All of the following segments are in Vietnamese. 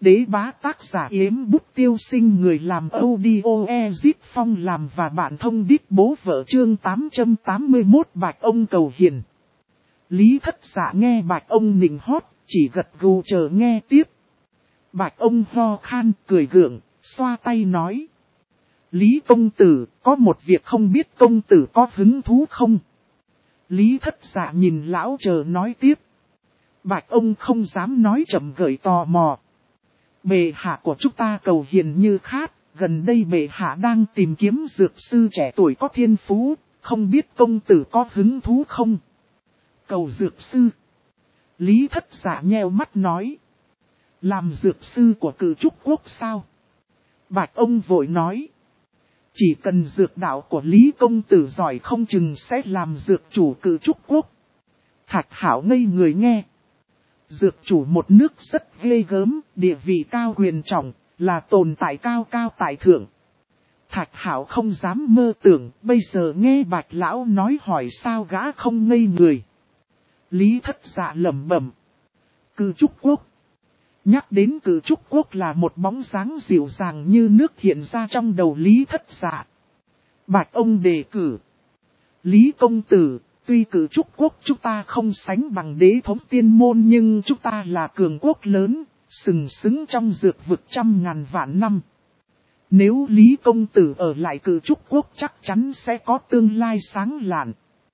đế bá tác giả Yếm Bút Tiêu Sinh, người làm audio Ezip Phong làm và bạn thông đít bố vợ chương 881 Bạch ông cầu hiền. Lý Thất Dạ nghe Bạch ông nịnh hót, chỉ gật gù chờ nghe tiếp. Bạch ông ho khan cười gượng, xoa tay nói. Lý công tử, có một việc không biết công tử có hứng thú không? Lý Thất Dạ nhìn lão chờ nói tiếp. Bạch ông không dám nói chậm gợi tò mò. Bệ hạ của chúng ta cầu hiền như khát, gần đây bệ hạ đang tìm kiếm dược sư trẻ tuổi có thiên phú, không biết công tử có hứng thú không? Cầu dược sư. Lý Thất Dạ nheo mắt nói. Làm dược sư của Cử Trúc Quốc sao? Bạch ông vội nói. Chỉ cần dược đạo của Lý công tử giỏi không chừng sẽ làm dược chủ Cử Trúc Quốc. Thạch Hảo ngây người nghe. Dược chủ một nước rất ghê gớm, địa vị cao quyền trọng, là tồn tại cao cao tại thượng. Thạch Hảo không dám mơ tưởng, bây giờ nghe Bạch lão nói hỏi sao gã không ngây người. Lý Thất Dạ lẩm bẩm. Cử Trúc Quốc. Nhắc đến Cử Trúc Quốc là một bóng dáng dịu dàng như nước hiện ra trong đầu Lý Thất Dạ. Bạch ông đề cử. Lý công tử, tuy Cử Trúc Quốc chúng ta không sánh bằng đế thống tiên môn nhưng chúng ta là cường quốc lớn, sừng sững trong dược vực trăm ngàn vạn năm. Nếu Lý công tử ở lại Cử Trúc Quốc chắc chắn sẽ có tương lai sáng lạn.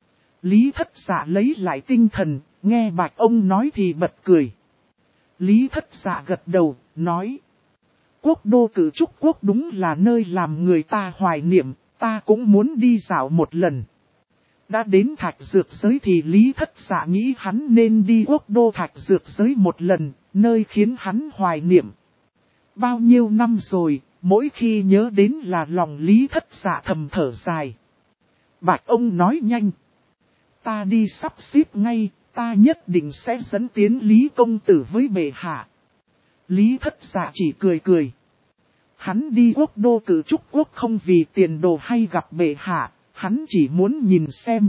Lý Thất Dạ lấy lại tinh thần, nghe Bạch ông nói thì bật cười. Lý Thất Dạ gật đầu, nói. Quốc đô Cử Trúc Quốc đúng là nơi làm người ta hoài niệm, ta cũng muốn đi dạo một lần. Đã đến Thạch Dược Giới thì Lý Thất Dạ nghĩ hắn nên đi quốc đô Thạch Dược Giới một lần, nơi khiến hắn hoài niệm. Bao nhiêu năm rồi, mỗi khi nhớ đến là lòng Lý Thất Dạ thầm thở dài. Bạch ông nói nhanh. Ta đi sắp xếp ngay, ta nhất định sẽ dẫn tiến Lý công tử với bệ hạ. Lý Thất Dạ chỉ cười cười. Hắn đi quốc đô Cử Trúc Quốc không vì tiền đồ hay gặp bệ hạ, hắn chỉ muốn nhìn xem.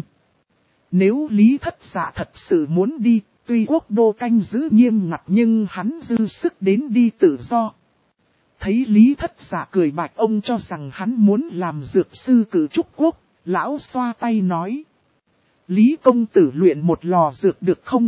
Nếu Lý Thất Dạ thật sự muốn đi, tuy quốc đô canh giữ nghiêm ngặt nhưng hắn dư sức đến đi tự do. Thấy Lý Thất Dạ cười Bạch ông cho rằng hắn muốn làm dược sư Cử Trúc Quốc, lão xoa tay nói. Lý công tử luyện một lò dược được không?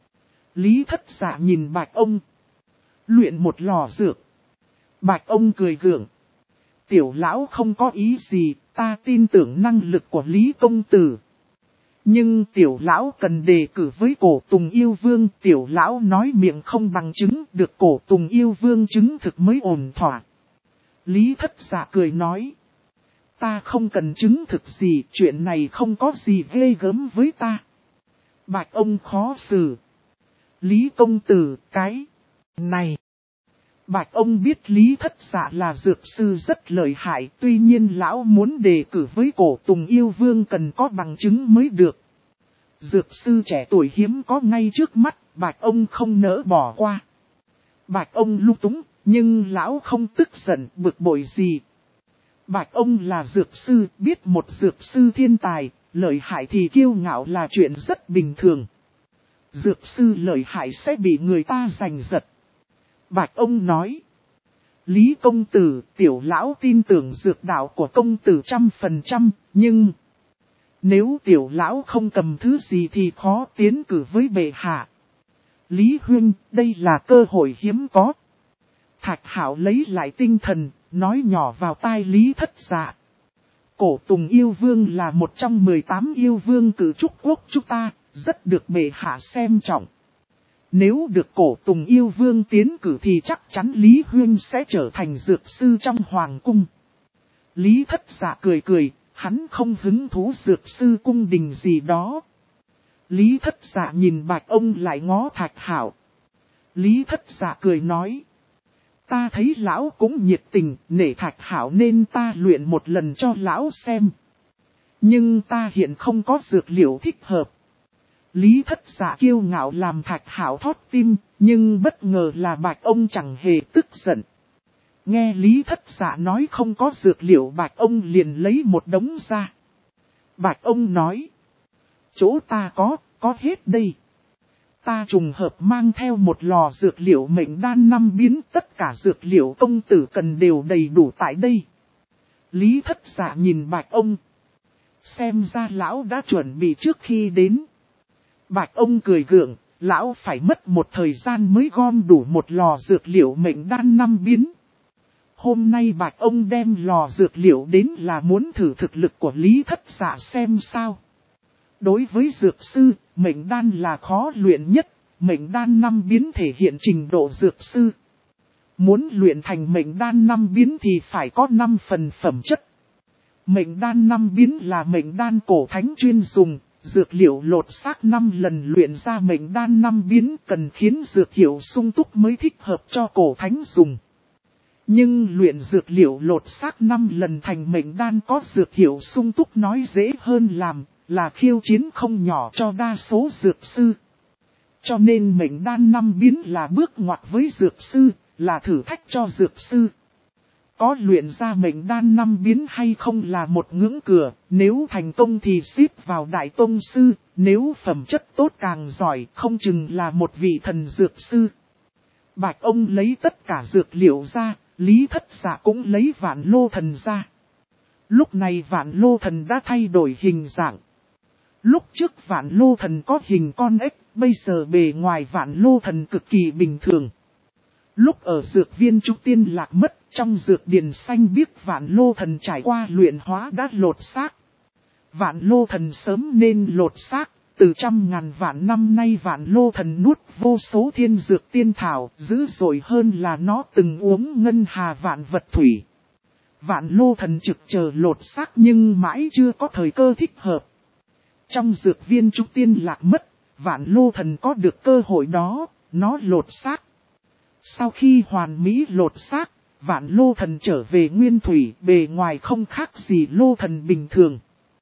Lý Thất Dạ nhìn Bạch ông. Luyện một lò dược. Bạch ông cười gượng. Tiểu lão không có ý gì, ta tin tưởng năng lực của Lý công tử. Nhưng tiểu lão cần đề cử với Cổ Tùng Yêu Vương, tiểu lão nói miệng không bằng chứng, được Cổ Tùng Yêu Vương chứng thực mới ổn thỏa. Lý Thất Dạ cười nói. Ta không cần chứng thực gì, chuyện này không có gì ghê gớm với ta. Bạch ông khó xử. Lý công tử, cái này. Bạch ông biết Lý Thất Dạ là dược sư rất lợi hại, tuy nhiên lão muốn đề cử với Cổ Tùng Yêu Vương cần có bằng chứng mới được. Dược sư trẻ tuổi hiếm có ngay trước mắt, Bạch ông không nỡ bỏ qua. Bạch ông lung túng, nhưng lão không tức giận bực bội gì. Bạch ông là dược sư, biết một dược sư thiên tài, lợi hại thì kiêu ngạo là chuyện rất bình thường. Dược sư lợi hại sẽ bị người ta giành giật. Bạch ông nói. Lý công tử, tiểu lão tin tưởng dược đạo của công tử 100%, nhưng nếu tiểu lão không cầm thứ gì thì khó tiến cử với bệ hạ. Lý huynh, đây là cơ hội hiếm có. Thạch Hảo lấy lại tinh thần, nói nhỏ vào tai Lý Thất Dạ. Cổ Tùng Yêu Vương là một trong 18 yêu vương Cử Trúc Quốc chúng ta, rất được bệ hạ xem trọng. Nếu được Cổ Tùng Yêu Vương tiến cử thì chắc chắn Lý huynh sẽ trở thành dược sư trong hoàng cung. Lý Thất Dạ cười cười, hắn không hứng thú dược sư cung đình gì đó. Lý Thất Dạ nhìn Bạch ông lại ngó Thạch Hảo. Lý Thất Dạ cười nói. Ta thấy lão cũng nhiệt tình, nể Thạch Hảo nên ta luyện một lần cho lão xem. Nhưng ta hiện không có dược liệu thích hợp. Lý Thất Dạ kiêu ngạo làm Thạch Hảo thót tim, nhưng bất ngờ là Bạch ông chẳng hề tức giận. Nghe Lý Thất Dạ nói không có dược liệu Bạch ông liền lấy một đống ra. Bạch ông nói. Chỗ ta có hết đây. ta trùng hợp mang theo một lò dược liệu mệnh đan 5 biến, tất cả dược liệu công tử cần đều đầy đủ tại đây. Lý Thất Dạ nhìn Bạch ông. Xem ra lão đã chuẩn bị trước khi đến. Bạch ông cười gượng, lão phải mất một thời gian mới gom đủ một lò dược liệu mệnh đan 5 biến. Hôm nay Bạch ông đem lò dược liệu đến là muốn thử thực lực của Lý Thất Dạ xem sao. Đối với dược sư, mệnh đan là khó luyện nhất, mệnh đan 5 biến thể hiện trình độ dược sư. Muốn luyện thành mệnh đan 5 biến thì phải có 5 phần phẩm chất. Mệnh đan 5 biến là mệnh đan cổ thánh chuyên dùng, dược liệu lột xác 5 lần luyện ra mệnh đan 5 biến cần khiến dược hiệu sung túc mới thích hợp cho cổ thánh dùng. Nhưng luyện dược liệu lột xác 5 lần thành mệnh đan có dược hiệu sung túc nói dễ hơn làm, là khiêu chiến không nhỏ cho đa số dược sư. Cho nên mệnh đan 5 biến là bước ngoặt với dược sư, là thử thách cho dược sư. Có luyện ra mệnh đan 5 biến hay không là một ngưỡng cửa, nếu thành công thì xếp vào đại tông sư, nếu phẩm chất tốt càng giỏi không chừng là một vị thần dược sư. Bạch ông lấy tất cả dược liệu ra, Lý Thất Dạ cũng lấy Vạn Lô Thần ra. Lúc này Vạn Lô Thần đã thay đổi hình dạng. Lúc trước Vạn Lô Thần có hình con ếch, bây giờ bề ngoài Vạn Lô Thần cực kỳ bình thường. Lúc ở dược viên Trúc Tiên Lạc mất, trong dược điền xanh biếc Vạn Lô Thần trải qua luyện hóa đã lột xác. Vạn Lô Thần sớm nên lột xác, từ trăm ngàn vạn năm nay Vạn Lô Thần nuốt vô số thiên dược tiên thảo, dữ dội hơn là nó từng uống ngân hà vạn vật thủy. Vạn Lô Thần trực chờ lột xác nhưng mãi chưa có thời cơ thích hợp. Trong dược viên Trúc Tiên Lạc mất, Vạn Lô Thần có được cơ hội đó, nó lột xác. Sau khi hoàn mỹ lột xác, Vạn Lô Thần trở về nguyên thủy, bề ngoài không khác gì Lô Thần bình thường.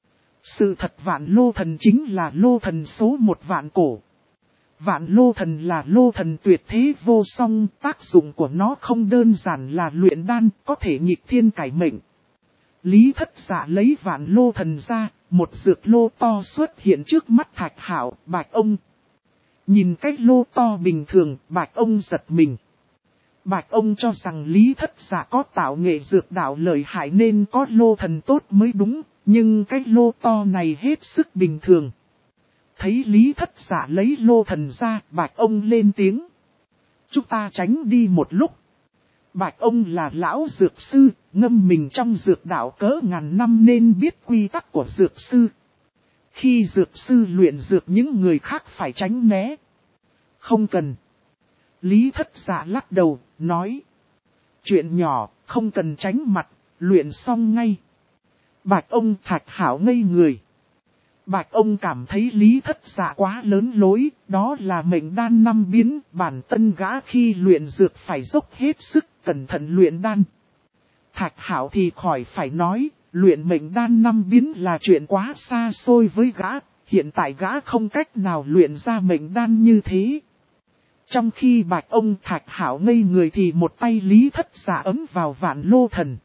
Sự thật Vạn Lô Thần chính là Lô Thần số 1 vạn cổ. Vạn Lô Thần là Lô Thần tuyệt thế vô song, tác dụng của nó không đơn giản là luyện đan, có thể nghịch thiên cải mệnh. Lý Thất Dạ lấy Vạn Lô Thần ra, một dược lô to xuất hiện trước mắt Thạch Hạo, Bạch ông. Nhìn cái lô to bình thường, Bạch ông giật mình. Bạch ông cho rằng Lý Thất Dạ có tạo nghệ dược đạo lợi hại nên có lô thần tốt mới đúng, nhưng cái lô to này hết sức bình thường. Thấy Lý Thất Dạ lấy lô thần ra, Bạch ông lên tiếng. Chúng ta tránh đi một lúc. Bạch ông là lão dược sư, ngâm mình trong dược đạo cỡ ngàn năm nên biết quy tắc của dược sư. Khi dược sư luyện dược những người khác phải tránh né. Không cần. Lý Thất Dạ lắc đầu, nói. Chuyện nhỏ, không cần tránh mặt, luyện xong ngay. Bạch ông Thạch Hạo ngây người. Bạch ông cảm thấy Lý Thất Dạ quá lớn lối, đó là mệnh đan 5 biến, bản tân gã khi luyện dược phải dốc hết sức, cẩn thận luyện đan. Thạch Hạo thì khỏi phải nói, luyện mệnh đan 5 biến là chuyện quá xa xôi với gã, hiện tại gã không cách nào luyện ra mệnh đan như thế. Trong khi Bạch ông Thạch Hạo ngây người thì một tay Lý Thất Dạ ấm vào Vạn Lô Thần.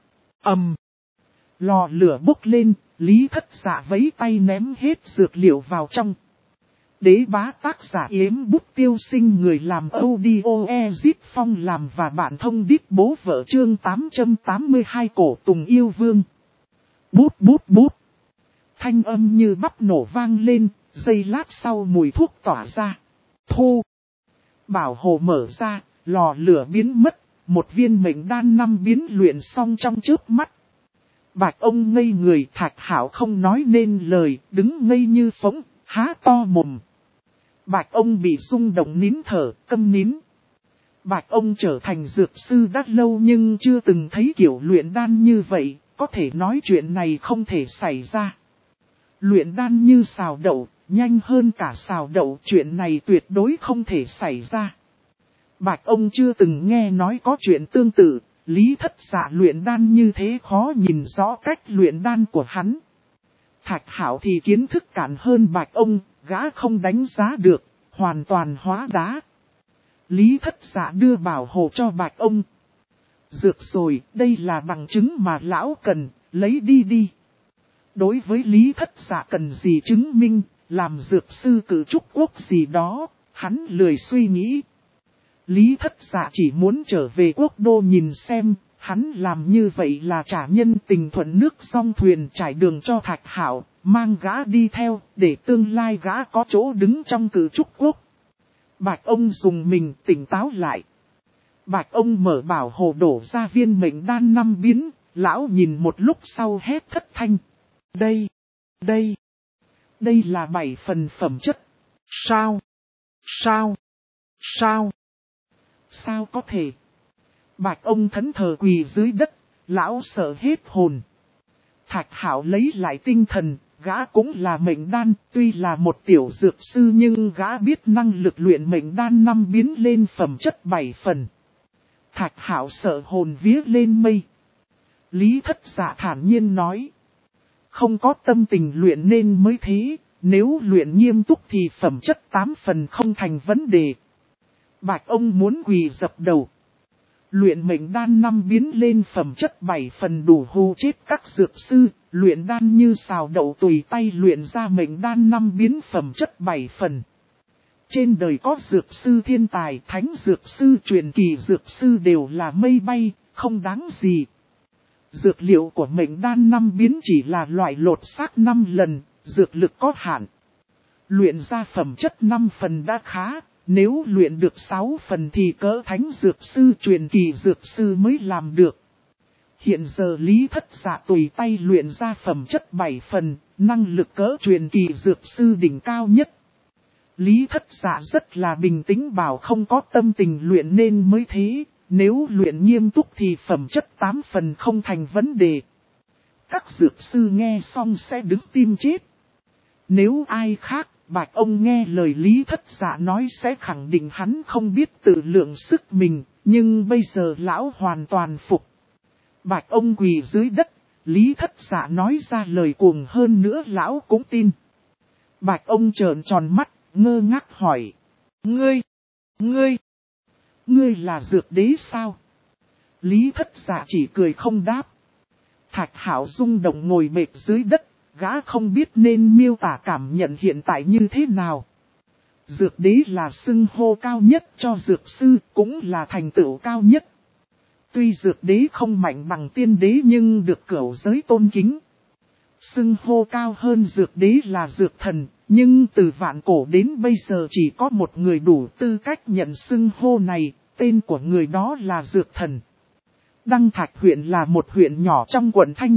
Lò lửa bốc lên, Lý Thất Dạ vấy tay ném hết dược liệu vào trong. Đế bá tác giả Yếm Bút Tiêu Sinh, người làm audio Ezit Phong làm và bạn thông đít bố vợ chương 882 Cổ Tùng Yêu Vương. Bút bút bút. Thanh âm như bắp nổ vang lên, giây lát sau mùi thuốc tỏa ra. Thu. Bảo hồ mở ra, lò lửa biến mất, một viên mệnh đan 5 biến luyện xong trong chớp mắt. Bạch ông ngây người, Thạch Hạo không nói nên lời, đứng ngây như phỗng, há to mồm. Bạch ông bị rung động nín thở, câm nín. Bạch ông trở thành dược sư đã lâu nhưng chưa từng thấy kiểu luyện đan như vậy, có thể nói chuyện này không thể xảy ra. Luyện đan như xào đậu, nhanh hơn cả xào đậu, chuyện này tuyệt đối không thể xảy ra. Bạch ông chưa từng nghe nói có chuyện tương tự, Lý Thất Dạ luyện đan như thế khó nhìn rõ cách luyện đan của hắn. Thạch Hạo thì kiến thức cạn hơn Bạch ông, gã không đánh giá được, hoàn toàn hóa đá. Lý Thất Dạ đưa bảo hộ cho Bạch ông. Dược rồi, đây là bằng chứng mà lão cần, lấy đi đi. Đối với Lý Thất Dạ cần gì chứng minh, làm dược sư cử trúc quốc gì đó, Hắn lười suy nghĩ. Lý Thất Dạ chỉ muốn trở về quốc đô nhìn xem, hắn làm như vậy là trả nhân tình thuận nước song thuyền trải đường cho Thạch Hạo, mang gã đi theo, để tương lai gã có chỗ đứng trong cử trúc quốc. Bạch ông dùng mình tỉnh táo lại. Bạch ông mở bảo hồ đổ ra viên mệnh đan 5 biến, lão nhìn một lúc sau hét thất thanh. Đây là 7 phần phẩm chất. Sao có thể? Bạch ông thẫn thờ quỳ dưới đất, lão sợ hết hồn. Thạch Hạo lấy lại tinh thần, gã cũng là mệnh đan, tuy là một tiểu dược sư nhưng gã biết năng lực luyện mệnh đan 5 biến lên phẩm chất 7 phần. Thạch Hạo sợ hồn vía lên mây. Lý Thất Dạ thản nhiên nói. Không có tâm tình luyện nên mới thế, nếu luyện nghiêm túc thì phẩm chất 8 phần không thành vấn đề. Bạch ông muốn quỳ dập đầu. Luyện mệnh đan 5 biến lên phẩm chất 7 phần đủ hù chết các dược sư, luyện đan như xào đậu tùy tay luyện ra mệnh đan 5 biến phẩm chất 7 phần. Trên đời có dược sư thiên tài, thánh dược sư, truyền kỳ dược sư đều là mây bay, không đáng gì. Dược liệu của mệnh đan 5 biến chỉ là loại lột xác 5 lần, dược lực có hạn. Luyện ra phẩm chất 5 phần đã khá, nếu luyện được 6 phần thì cỡ thánh dược sư truyền kỳ dược sư mới làm được. Hiện giờ Lý Thất Dạ tùy tay luyện ra phẩm chất 7 phần, năng lực cỡ truyền kỳ dược sư đỉnh cao nhất. Lý Thất Dạ rất là bình tĩnh bảo không có tâm tình luyện nên mới thế, nếu luyện nghiêm túc thì phẩm chất 8 phần không thành vấn đề. Các dược sư nghe xong sẽ đứng tim chết. Nếu ai khác, Bạch ông nghe lời Lý Thất Dạ nói sẽ khẳng định hắn không biết tự lượng sức mình, nhưng bây giờ lão hoàn toàn phục. Bạch ông quỳ dưới đất, Lý Thất Dạ nói ra lời cuồng hơn nữa lão cũng tin. Bạch ông trợn tròn mắt, ngơ ngác hỏi. Ngươi là dược đế sao? Lý Thất Dạ chỉ cười không đáp. Thạch Hạo rung động ngồi bệt dưới đất, gã không biết nên miêu tả cảm nhận hiện tại như thế nào. Dược đế là xưng hô cao nhất cho dược sư, cũng là thành tựu cao nhất. Tuy dược đế không mạnh bằng tiên đế nhưng được cửu giới tôn kính. Xưng hô cao hơn dược đế là dược thần, nhưng từ vạn cổ đến bây giờ chỉ có một người đủ tư cách nhận xưng hô này, tên của người đó là dược thần. Đăng Thạch huyện là một huyện nhỏ trong quận Thanh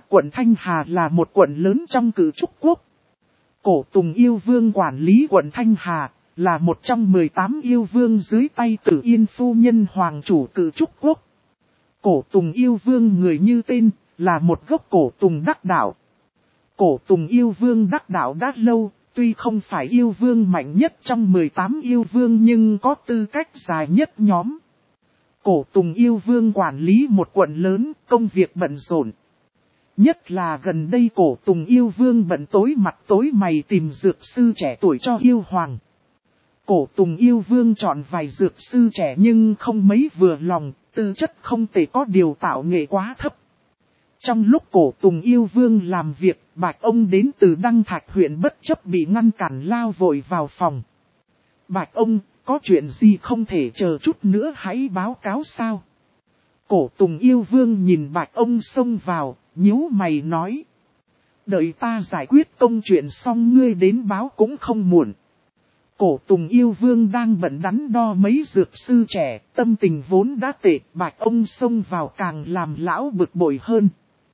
Hà là một quận lớn trong cử trúc quốc. Cổ Tùng Yêu Vương quản lý quận Thanh Hà, là một trong 18 yêu vương dưới tay Tử Yên phu nhân hoàng chủ cử trúc quốc. Cổ Tùng Yêu Vương người như tên, là một gốc cổ Tùng đắc đạo. Cổ Tùng Yêu Vương đắc đạo đã lâu, tuy không phải yêu vương mạnh nhất trong 18 yêu vương nhưng có tư cách dài nhất nhóm. Cổ Tùng Yêu Vương quản lý một quận lớn, công việc bận rộn. Nhất là gần đây Cổ Tùng Yêu Vương bận tối mặt tối mày tìm dược sư trẻ tuổi cho yêu hoàng. Cổ Tùng Yêu Vương chọn vài dược sư trẻ nhưng không mấy vừa lòng, tư chất không thể có điều tạo nghệ quá thấp. Trong lúc Cổ Tùng Yêu Vương làm việc, Bạch ông đến từ Đăng Thạch huyện bất chấp bị ngăn cản lao vội vào phòng. Bạch ông, có chuyện gì không thể chờ chút nữa hãy báo cáo sao? Cổ Tùng Yêu Vương nhìn Bạch ông xông vào, nhíu mày nói. Đợi ta giải quyết công chuyện xong ngươi đến báo cũng không muộn. Cổ Tùng Yêu Vương đang bận đắn đo mấy dược sư trẻ, tâm tình vốn đã tệ, Bạch ông xông vào càng làm lão bực bội hơn.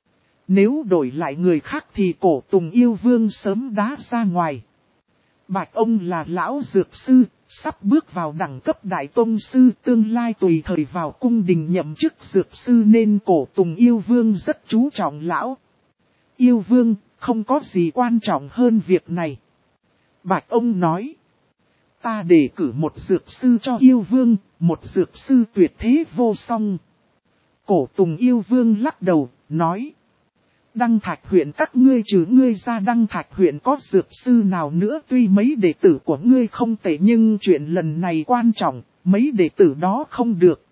Nếu đổi lại người khác thì Cổ Tùng Yêu Vương sớm đá ra ngoài. Bạch ông là lão dược sư, sắp bước vào đẳng cấp đại tôn sư, tương lai tùy thời vào cung đình nhậm chức dược sư nên Cổ Tùng Yêu Vương rất chú trọng lão. Yêu Vương, không có gì quan trọng hơn việc này. Bạch ông nói. Ta đề cử một dược sư cho Yêu Vương, một dược sư tuyệt thế vô song. Cổ Tùng Yêu Vương lắc đầu, nói. Đăng Thạch huyện các ngươi trừ ngươi ra Đăng Thạch huyện có dược sư nào nữa tuy mấy đệ tử của ngươi không tệ nhưng chuyện lần này quan trọng, mấy đệ tử đó không được.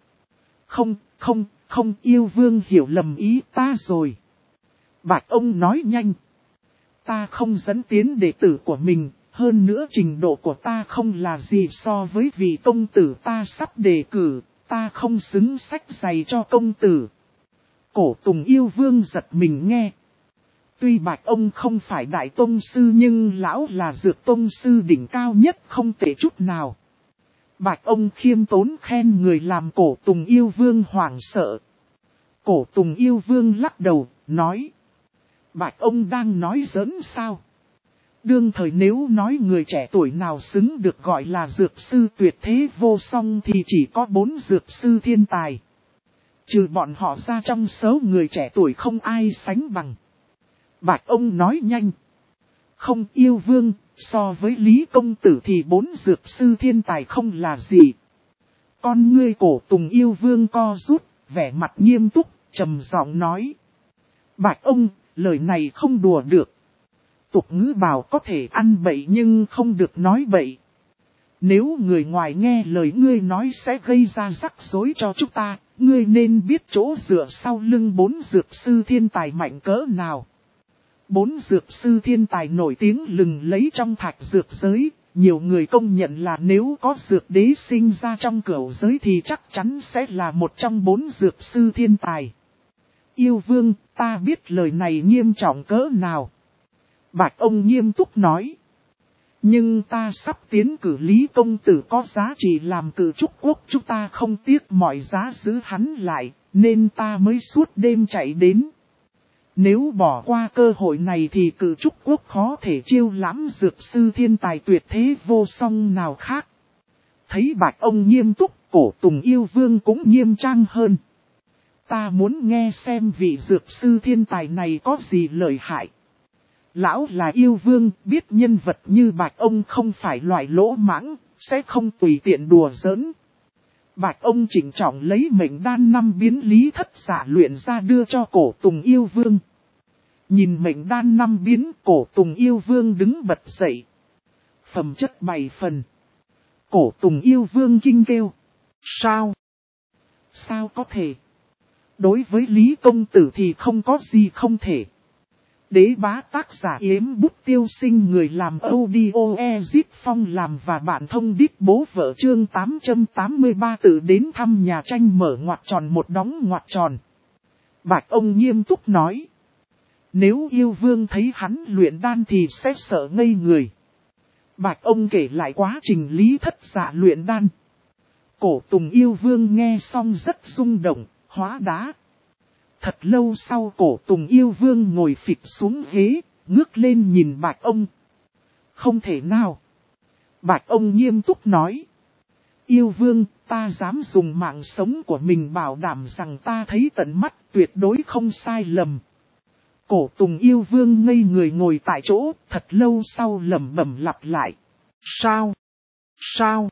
Không, Yêu Vương hiểu lầm ý ta rồi. Bạch ông nói nhanh. Ta không dẫn tiến đệ tử của mình, hơn nữa trình độ của ta không là gì so với vị công tử ta sắp đề cử, ta không xứng sách giày cho công tử. Cổ Tùng Yêu Vương giật mình nghe. Tuy Bạch ông không phải đại tông sư nhưng lão là dược tông sư đỉnh cao nhất không tệ chút nào. Bạch ông khiêm tốn khen người làm Cổ Tùng Yêu Vương hoảng sợ. Cổ Tùng Yêu Vương lắc đầu, nói. Bạch ông đang nói giỡn sao? Đương thời nếu nói người trẻ tuổi nào xứng được gọi là dược sư tuyệt thế vô song thì chỉ có 4 dược sư thiên tài. Trừ bọn họ ra trong số người trẻ tuổi không ai sánh bằng. Bạch ông nói nhanh. Không Yêu Vương, so với Lý Công Tử thì 4 dược sư thiên tài không là gì. Con ngươi Cổ Tùng Yêu Vương co rút, vẻ mặt nghiêm túc, trầm giọng nói. Bạch ông, lời này không đùa được. Tục ngữ bảo có thể ăn bậy nhưng không được nói bậy. Nếu người ngoài nghe lời ngươi nói sẽ gây ra rắc rối cho chúng ta, ngươi nên biết chỗ dựa sau lưng 4 dược sư thiên tài mạnh cỡ nào. 4 dược sư thiên tài nổi tiếng lừng lấy trong thạch dược giới, nhiều người công nhận là nếu có dược đế sinh ra trong cửu giới thì chắc chắn sẽ là một trong 4 dược sư thiên tài. Yêu Vương, ta biết lời này nghiêm trọng cỡ nào. Bạch ông nghiêm túc nói. Nhưng ta sắp tiến cử Lý Công Tử có giá trị làm cử trúc quốc, chúng ta không tiếc mọi giá giữ hắn lại, nên ta mới suốt đêm chạy đến. Nếu bỏ qua cơ hội này thì cử trúc quốc khó thể chiêu lãm dược sư thiên tài tuyệt thế vô song nào khác. Thấy Bạch ông nghiêm túc, Cổ Tùng Yêu Vương cũng nghiêm trang hơn. Ta muốn nghe xem vị dược sư thiên tài này có gì lợi hại. Lão là Yêu Vương, biết nhân vật như Bạch ông không phải loại lỗ mãng, sẽ không tùy tiện đùa giỡn. Bạch ông chỉnh trọng lấy mệnh đan 5 biến lý thất giả luyện ra đưa cho Cổ Tùng Yêu Vương. Nhìn mệnh đan 5 biến, Cổ Tùng Yêu Vương đứng bật dậy. Phẩm chất 7 phần. Cổ Tùng Yêu Vương kinh kêu. Sao? Sao có thể? Đối với Lý Công Tử thì không có gì không thể. Đế bá tác giả Yếm Bút Tiêu Sinh người làm audio Ezip Phong làm và bản thông đít bố vợ chương 883 tự đến thăm nhà tranh mở ngoặc tròn một đóng ngoặc tròn. Bạch ông nghiêm túc nói. Nếu Yêu Vương thấy hắn luyện đan thì sẽ sợ ngây người. Bạch ông kể lại quá trình lý thất giả luyện đan. Cổ Tùng Yêu Vương nghe xong rất rung động, hóa đá. Thật lâu sau Cổ Tùng Yêu Vương ngồi phịch xuống ghế, ngước lên nhìn Bạch ông. Không thể nào. Bạch ông nghiêm túc nói. Yêu Vương, ta dám dùng mạng sống của mình bảo đảm rằng ta thấy tận mắt tuyệt đối không sai lầm. Cổ Tùng Yêu Vương ngây người ngồi tại chỗ, thật lâu sau lẩm bẩm lặp lại. Sao? Sao?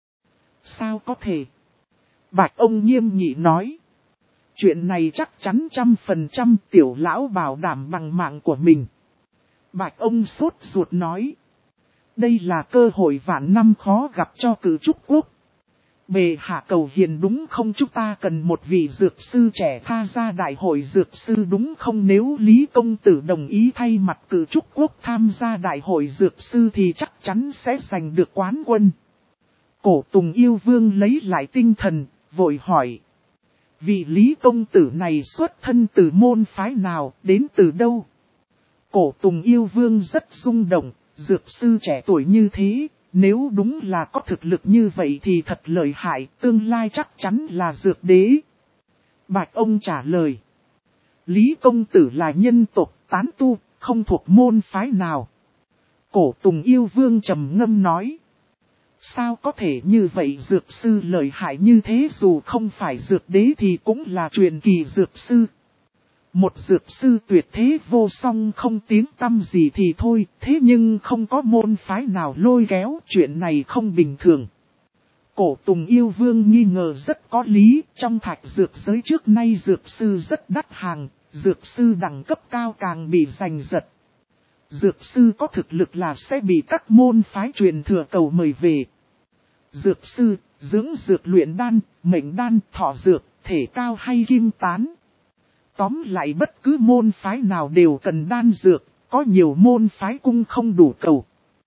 Sao có thể? Bạch ông nghiêm nghị nói. Chuyện này chắc chắn 100% tiểu lão bảo đảm bằng mạng của mình. Bạch ông sốt ruột nói. Đây là cơ hội vạn năm khó gặp cho cử trúc quốc. Bề hạ cầu hiền đúng không, chúng ta cần một vị dược sư trẻ tha ra đại hội dược sư đúng không, nếu Lý Công Tử đồng ý thay mặt cử trúc quốc tham gia đại hội dược sư thì chắc chắn sẽ giành được quán quân. Cổ Tùng Yêu Vương lấy lại tinh thần, vội hỏi. Vị Lý Công Tử này xuất thân từ môn phái nào, đến từ đâu? Cổ Tùng Yêu Vương rất rung động, dược sư trẻ tuổi như thế, nếu đúng là có thực lực như vậy thì thật lợi hại, tương lai chắc chắn là dược đế. Bạch ông trả lời. Lý Công Tử là nhân tộc tán tu, không thuộc môn phái nào. Cổ Tùng Yêu Vương trầm ngâm nói. Sao có thể như vậy, dược sư lợi hại như thế dù không phải dược đế thì cũng là truyền kỳ dược sư. Một dược sư tuyệt thế vô song không tiếng tăm gì thì thôi, thế nhưng không có môn phái nào lôi kéo, chuyện này không bình thường. Cổ Tùng Yêu Vương nghi ngờ rất có lý, trong thạch dược giới trước nay dược sư rất đắt hàng, dược sư đẳng cấp cao càng bị giành giật. Dược sư có thực lực là sẽ bị các môn phái truyền thừa cầu mời về. Dược sư, dưỡng dược luyện đan, mệnh đan, thọ dược, thể cao hay kim tán. Tóm lại bất cứ môn phái nào đều cần đan dược, có nhiều môn phái cung không đủ cầu.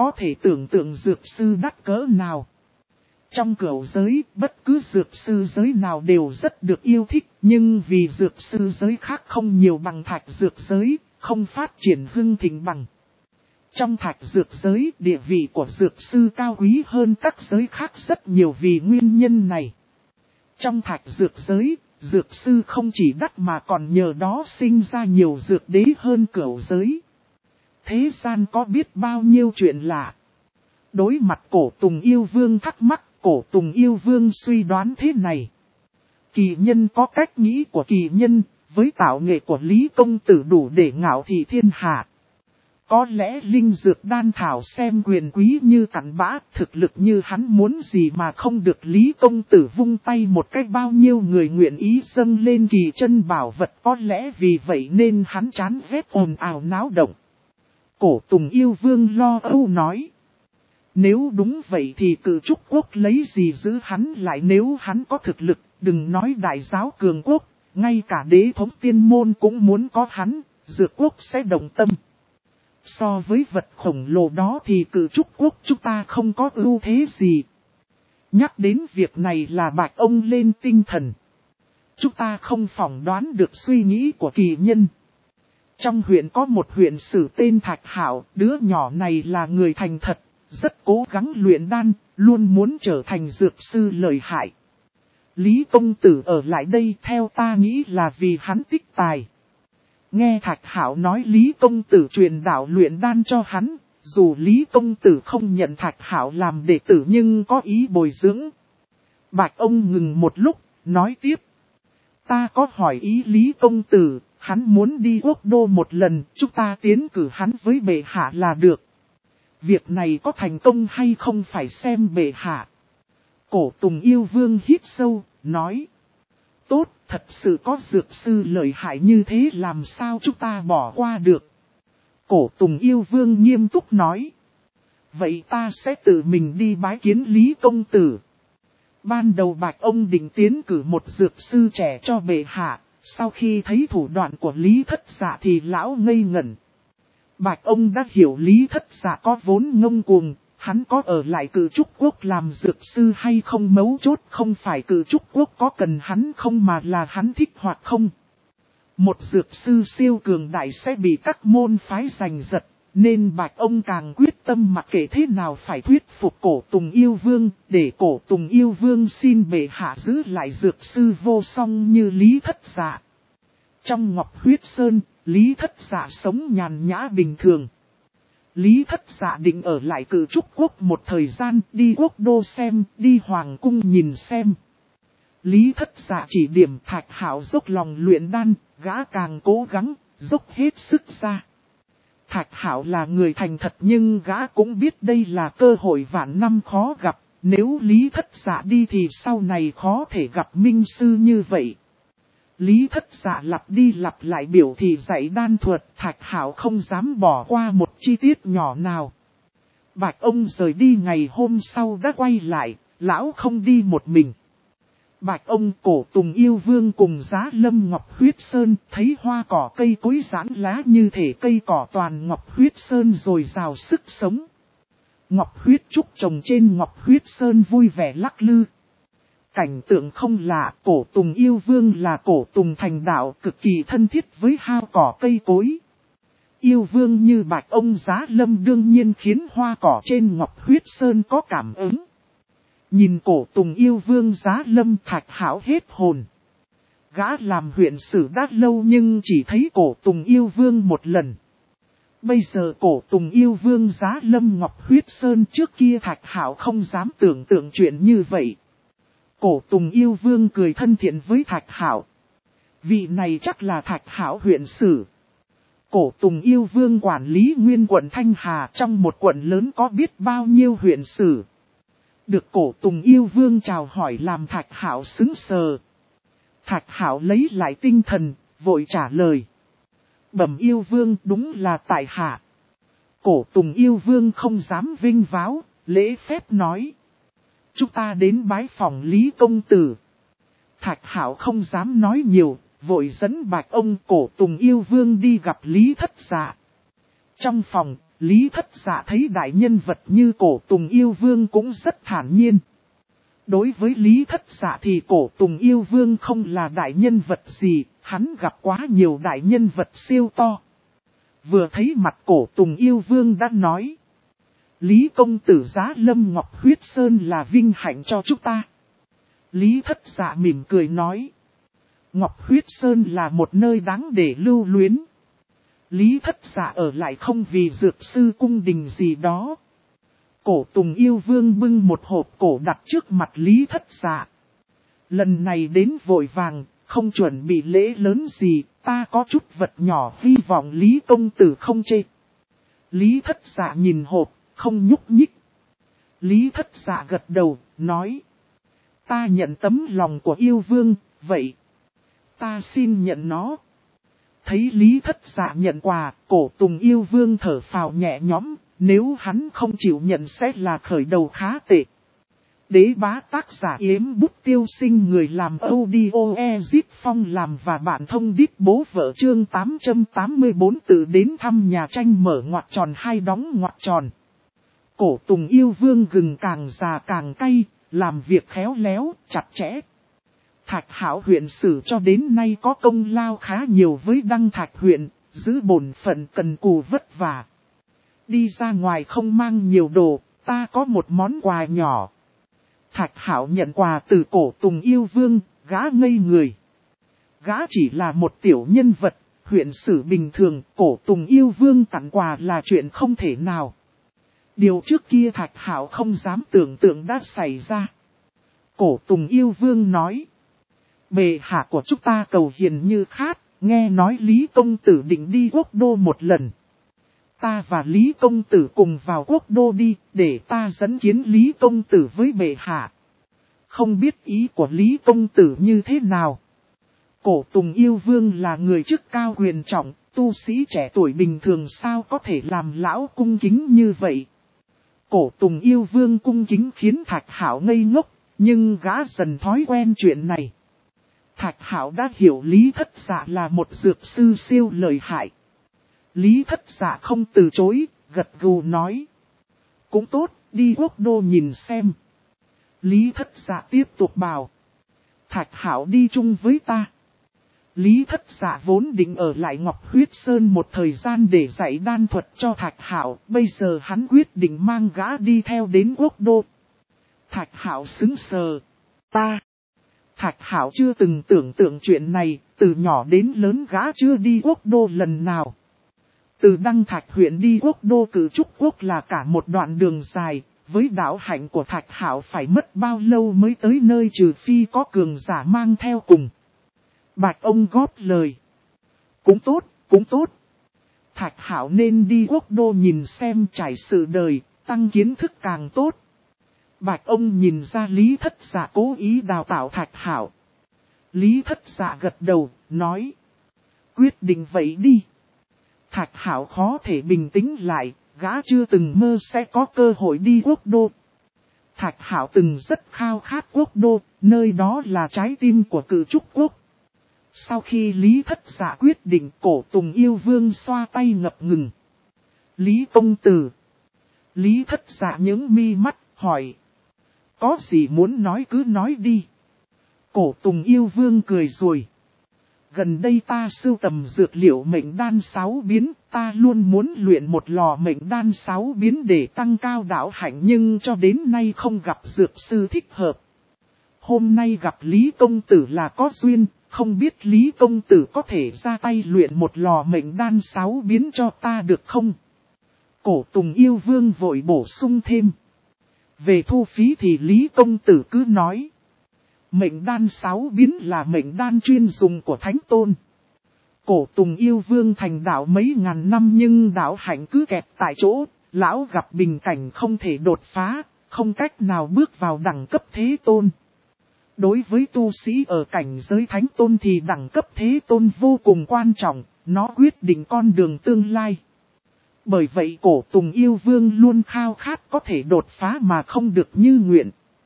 có thể tưởng tượng dược sư đắt cỡ nào. Trong cửu giới, bất cứ dược sư giới nào đều rất được yêu thích, nhưng vì dược sư giới khác không nhiều bằng thạch dược giới, không phát triển hưng thịnh bằng. Trong thạch dược giới, địa vị của dược sư cao quý hơn các giới khác rất nhiều vì nguyên nhân này. Trong thạch dược giới, dược sư không chỉ đắt mà còn nhờ đó sinh ra nhiều dược đế hơn cửu giới. Thế gian có biết bao nhiêu chuyện lạ. Đối mặt Cổ Tùng Yêu Vương thắc mắc, Cổ Tùng Yêu Vương suy đoán thế này. Kỳ nhân có cách nghĩ của kỳ nhân, với tạo nghệ của Lý Công Tử đủ để ngạo thị thiên hạ. Có lẽ linh dược đan thảo xem quyền quý như cặn bã, thực lực như hắn muốn gì mà không được Lý Công Tử vung tay một cách bao nhiêu người nguyện ý dâng lên kỳ chân bảo vật, có lẽ vì vậy nên hắn chán ghét ồn ào náo động. Cổ Tùng Yêu Vương lo âu nói. Nếu đúng vậy thì Cự Trúc Quốc lấy gì giữ hắn lại, nếu hắn có thực lực, đừng nói đại giáo cường quốc, ngay cả đế thống tiên môn cũng muốn có hắn, Dược Quốc sẽ đồng tâm. So với vật khổng lồ đó thì Cự Trúc Quốc chúng ta không có ưu thế gì. Nhắc đến việc này là Bạch ông lên tinh thần. Chúng ta không phỏng đoán được suy nghĩ của kỳ nhân. Trong huyện có một huyện sử tên Thạch Hạo, đứa nhỏ này là người thành thật, rất cố gắng luyện đan, luôn muốn trở thành dược sư lợi hại. Lý Công Tử ở lại đây theo ta nghĩ là vì hắn tích tài. Nghe Thạch Hạo nói Lý Công Tử truyền đạo luyện đan cho hắn, dù Lý Công Tử không nhận Thạch Hạo làm đệ tử nhưng có ý bồi dưỡng. Bạch ông ngừng một lúc, nói tiếp. Ta có hỏi ý Lý Công Tử, hắn muốn đi quốc đô một lần, chúng ta tiến cử hắn với bệ hạ là được. Việc này có thành công hay không phải xem bệ hạ. Cổ Tùng Yêu Vương hít sâu, nói. Tốt, thật sự có dược sư lợi hại như thế làm sao chúng ta bỏ qua được. Cổ Tùng Yêu Vương nghiêm túc nói. Vậy ta sẽ tự mình đi bái kiến Lý Công Tử. Ban đầu Bạch ông định tiến cử một dược sư trẻ cho bệ hạ, sau khi thấy thủ đoạn của Lý Thất Dạ thì lão ngây ngẩn. Bạch ông đã hiểu Lý Thất Dạ có vốn ngông cuồng, hắn có ở lại Cự Trúc Quốc làm dược sư hay không mấu chốt không phải Cự Trúc Quốc có cần hắn không mà là hắn thích hoặc không. Một dược sư siêu cường đại sẽ bị các môn phái giành giật, nên Bạch ông càng quyết tâm mặc kệ thế nào phải thuyết phục Cổ Tùng Yêu Vương, để Cổ Tùng Yêu Vương xin bệ hạ giữ lại dược sư vô song như Lý Thất Dạ. Trong Ngọc Huyết Sơn, Lý Thất Dạ sống nhàn nhã bình thường. Lý Thất Dạ định ở lại Cự Trúc Quốc một thời gian, đi quốc đô xem, đi hoàng cung nhìn xem. Lý Thất Dạ chỉ điểm Thạch Hạo dốc lòng luyện đan, gã càng cố gắng, dốc hết sức ra. Thạch Hạo là người thành thật nhưng gã cũng biết đây là cơ hội vạn năm khó gặp, nếu Lý Thất Dạ đi thì sau này khó thể gặp minh sư như vậy. Lý Thất Dạ lặp đi lặp lại biểu thị dạy đan thuật, Thạch Hạo không dám bỏ qua một chi tiết nhỏ nào. Bạch ông rời đi ngày hôm sau đã quay lại, lão không đi một mình. Bạch ông Cổ Tùng Yêu Vương cùng Giá Lâm Ngọc Huyết Sơn thấy hoa cỏ cây cối giãn lá như thể cây cỏ toàn Ngọc Huyết Sơn rồi rào sức sống. Ngọc Huyết Trúc trồng trên Ngọc Huyết Sơn vui vẻ lắc lư. Cảnh tượng không lạ, Cổ Tùng Yêu Vương là Cổ Tùng thành đạo cực kỳ thân thiết với hao cỏ cây cối. Yêu Vương như Bạch ông Giá Lâm đương nhiên khiến hoa cỏ trên Ngọc Huyết Sơn có cảm ứng. Nhìn Cổ Tùng Yêu Vương Giá Lâm, Thạch Hạo hết hồn. Gã làm huyện sử đã lâu nhưng chỉ thấy Cổ Tùng Yêu Vương một lần. Bây giờ Cổ Tùng Yêu Vương Giá Lâm Ngọc Huyết Sơn, trước kia Thạch Hạo không dám tưởng tượng chuyện như vậy. Cổ Tùng Yêu Vương cười thân thiện với Thạch Hạo. Vị này chắc là Thạch Hạo huyện sử. Cổ Tùng Yêu Vương quản lý nguyên quận Thanh Hà, trong một quận lớn có biết bao nhiêu huyện sử. Được Cổ Tùng Yêu Vương chào hỏi làm Thạch Hạo sững sờ. Thạch Hạo lấy lại tinh thần, vội trả lời. Bẩm Yêu Vương, đúng là tại hạ. Cổ Tùng Yêu Vương không dám vinh váo, lễ phép nói. Chúng ta đến bái phòng Lý Công Tử. Thạch Hạo không dám nói nhiều, vội dẫn Bạch ông Cổ Tùng Yêu Vương đi gặp Lý Thất Dạ. Trong phòng, Lý Thất Dạ thấy đại nhân vật như Cổ Tùng Yêu Vương cũng rất thản nhiên. Đối với Lý Thất Dạ thì Cổ Tùng Yêu Vương không là đại nhân vật gì, hắn gặp quá nhiều đại nhân vật siêu to. Vừa thấy mặt Cổ Tùng Yêu Vương đã nói. Lý công tử giá Lâm Ngọc Huyết Sơn là vinh hạnh cho chúng ta. Lý Thất Dạ mỉm cười nói. Ngọc Huyết Sơn là một nơi đáng để lưu luyến. Lý Thất Dạ ở lại không vì dược sư cung đình gì đó. Cổ Tùng Yêu Vương bưng một hộp cổ đặt trước mặt Lý Thất Dạ. Lần này đến vội vàng, không chuẩn bị lễ lớn gì, ta có chút vật nhỏ hy vọng Lý công tử không chê. Lý Thất Dạ nhìn hộp, không nhúc nhích. Lý Thất Dạ gật đầu, nói. Ta nhận tấm lòng của yêu vương, vậy. Ta xin nhận nó. Thấy Lý Thất Dạ nhận quà, Cổ Tùng Yêu Vương thở phào nhẹ nhõm, nếu hắn không chịu nhận sẽ là khởi đầu khá tệ. Đế bá tác giả Yếm Bút Tiêu Sinh, người làm audio Ezip Phong làm và bạn thông đít bố vợ chương 884 tự đến thăm nhà tranh mở ngoặc tròn hay đóng ngoặc tròn. Cổ Tùng Yêu Vương gừng càng già càng cay, làm việc khéo léo, chặt chẽ. Thạch Hảo huyện sử cho đến nay có công lao khá nhiều với Đăng Thạch huyện, giữ bổn phận cần cù vất vả. Đi ra ngoài không mang nhiều đồ, ta có một món quà nhỏ. Thạch Hảo nhận quà từ Cổ Tùng Yêu Vương, gã ngây người. Gã chỉ là một tiểu nhân vật, huyện sử bình thường, Cổ Tùng Yêu Vương tặng quà là chuyện không thể nào. Điều trước kia Thạch Hảo không dám tưởng tượng đã xảy ra. Cổ Tùng Yêu Vương nói. Bệ hạ của chúng ta cầu hiền như khát, nghe nói Lý công tử định đi quốc đô một lần. Ta và Lý công tử cùng vào quốc đô đi, để ta dẫn kiến Lý công tử với bệ hạ. Không biết ý của Lý công tử như thế nào. Cổ Tùng Yêu Vương là người chức cao quyền trọng, tu sĩ trẻ tuổi bình thường sao có thể làm lão cung kính như vậy. Cổ Tùng Yêu Vương cung kính khiến Thạch Hảo ngây ngốc, nhưng gã dần thói quen chuyện này. Thạch Hảo đã hiểu Lý Thất Dạ là một dược sư siêu lợi hại. Lý Thất Dạ không từ chối, gật gù nói. Cũng tốt, đi quốc đô nhìn xem. Lý Thất Dạ tiếp tục bảo. Thạch Hảo đi chung với ta. Lý Thất Dạ vốn định ở lại Ngọc Huyết Sơn một thời gian để dạy đan thuật cho Thạch Hảo. Bây giờ hắn quyết định mang gã đi theo đến quốc đô. Thạch Hảo sững sờ. Ta. Thạch Hảo chưa từng tưởng tượng chuyện này, từ nhỏ đến lớn gã chưa đi quốc đô lần nào. Từ Đăng Thạch huyện đi quốc đô Cử Trúc Quốc là cả một đoạn đường dài, với đạo hạnh của Thạch Hảo phải mất bao lâu mới tới nơi trừ phi có cường giả mang theo cùng. Bạch ông góp lời. Cũng tốt, cũng tốt. Thạch Hảo nên đi quốc đô nhìn xem trải sự đời, tăng kiến thức càng tốt. Bạch ông nhìn ra Lý Thất Dạ cố ý đào tạo Thạch Hảo. Lý Thất Dạ gật đầu, nói. Quyết định vậy đi. Thạch Hảo khó thể bình tĩnh lại, gã chưa từng mơ sẽ có cơ hội đi quốc đô. Thạch Hảo từng rất khao khát quốc đô, nơi đó là trái tim của Cử Trúc Quốc. Sau khi Lý Thất Dạ quyết định, Cổ Tùng Yêu Vương xoa tay ngập ngừng. Lý công tử. Lý Thất Dạ nhướng mi mắt, hỏi. Có gì muốn nói cứ nói đi. Cổ Tùng Yêu Vương cười rồi. Gần đây ta sưu tầm dược liệu mệnh đan 6 biến, ta luôn muốn luyện một lò mệnh đan 6 biến để tăng cao đạo hạnh nhưng cho đến nay không gặp dược sư thích hợp. Hôm nay gặp Lý công tử là có duyên, không biết Lý công tử có thể ra tay luyện một lò mệnh đan 6 biến cho ta được không? Cổ Tùng Yêu Vương vội bổ sung thêm. Về thu phí thì Lý công tử cứ nói. Mệnh đan 6 biến là mệnh đan chuyên dùng của Thánh Tôn. Cổ Tùng Yêu Vương thành đạo mấy ngàn năm nhưng đạo hạnh cứ kẹt tại chỗ, lão gặp bình cảnh không thể đột phá, không cách nào bước vào đẳng cấp Thế Tôn. Đối với tu sĩ ở cảnh giới Thánh Tôn thì đẳng cấp Thế Tôn vô cùng quan trọng, nó quyết định con đường tương lai. Bởi vậy Cổ Tùng Yêu Vương luôn khao khát có thể đột phá mà không được như nguyện.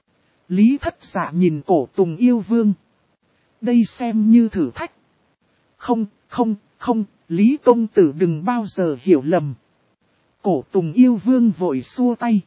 Lý Thất Dạ nhìn Cổ Tùng Yêu Vương. Đây xem như thử thách. Không, Lý công tử đừng bao giờ hiểu lầm. Cổ Tùng yêu vương vội xua tay.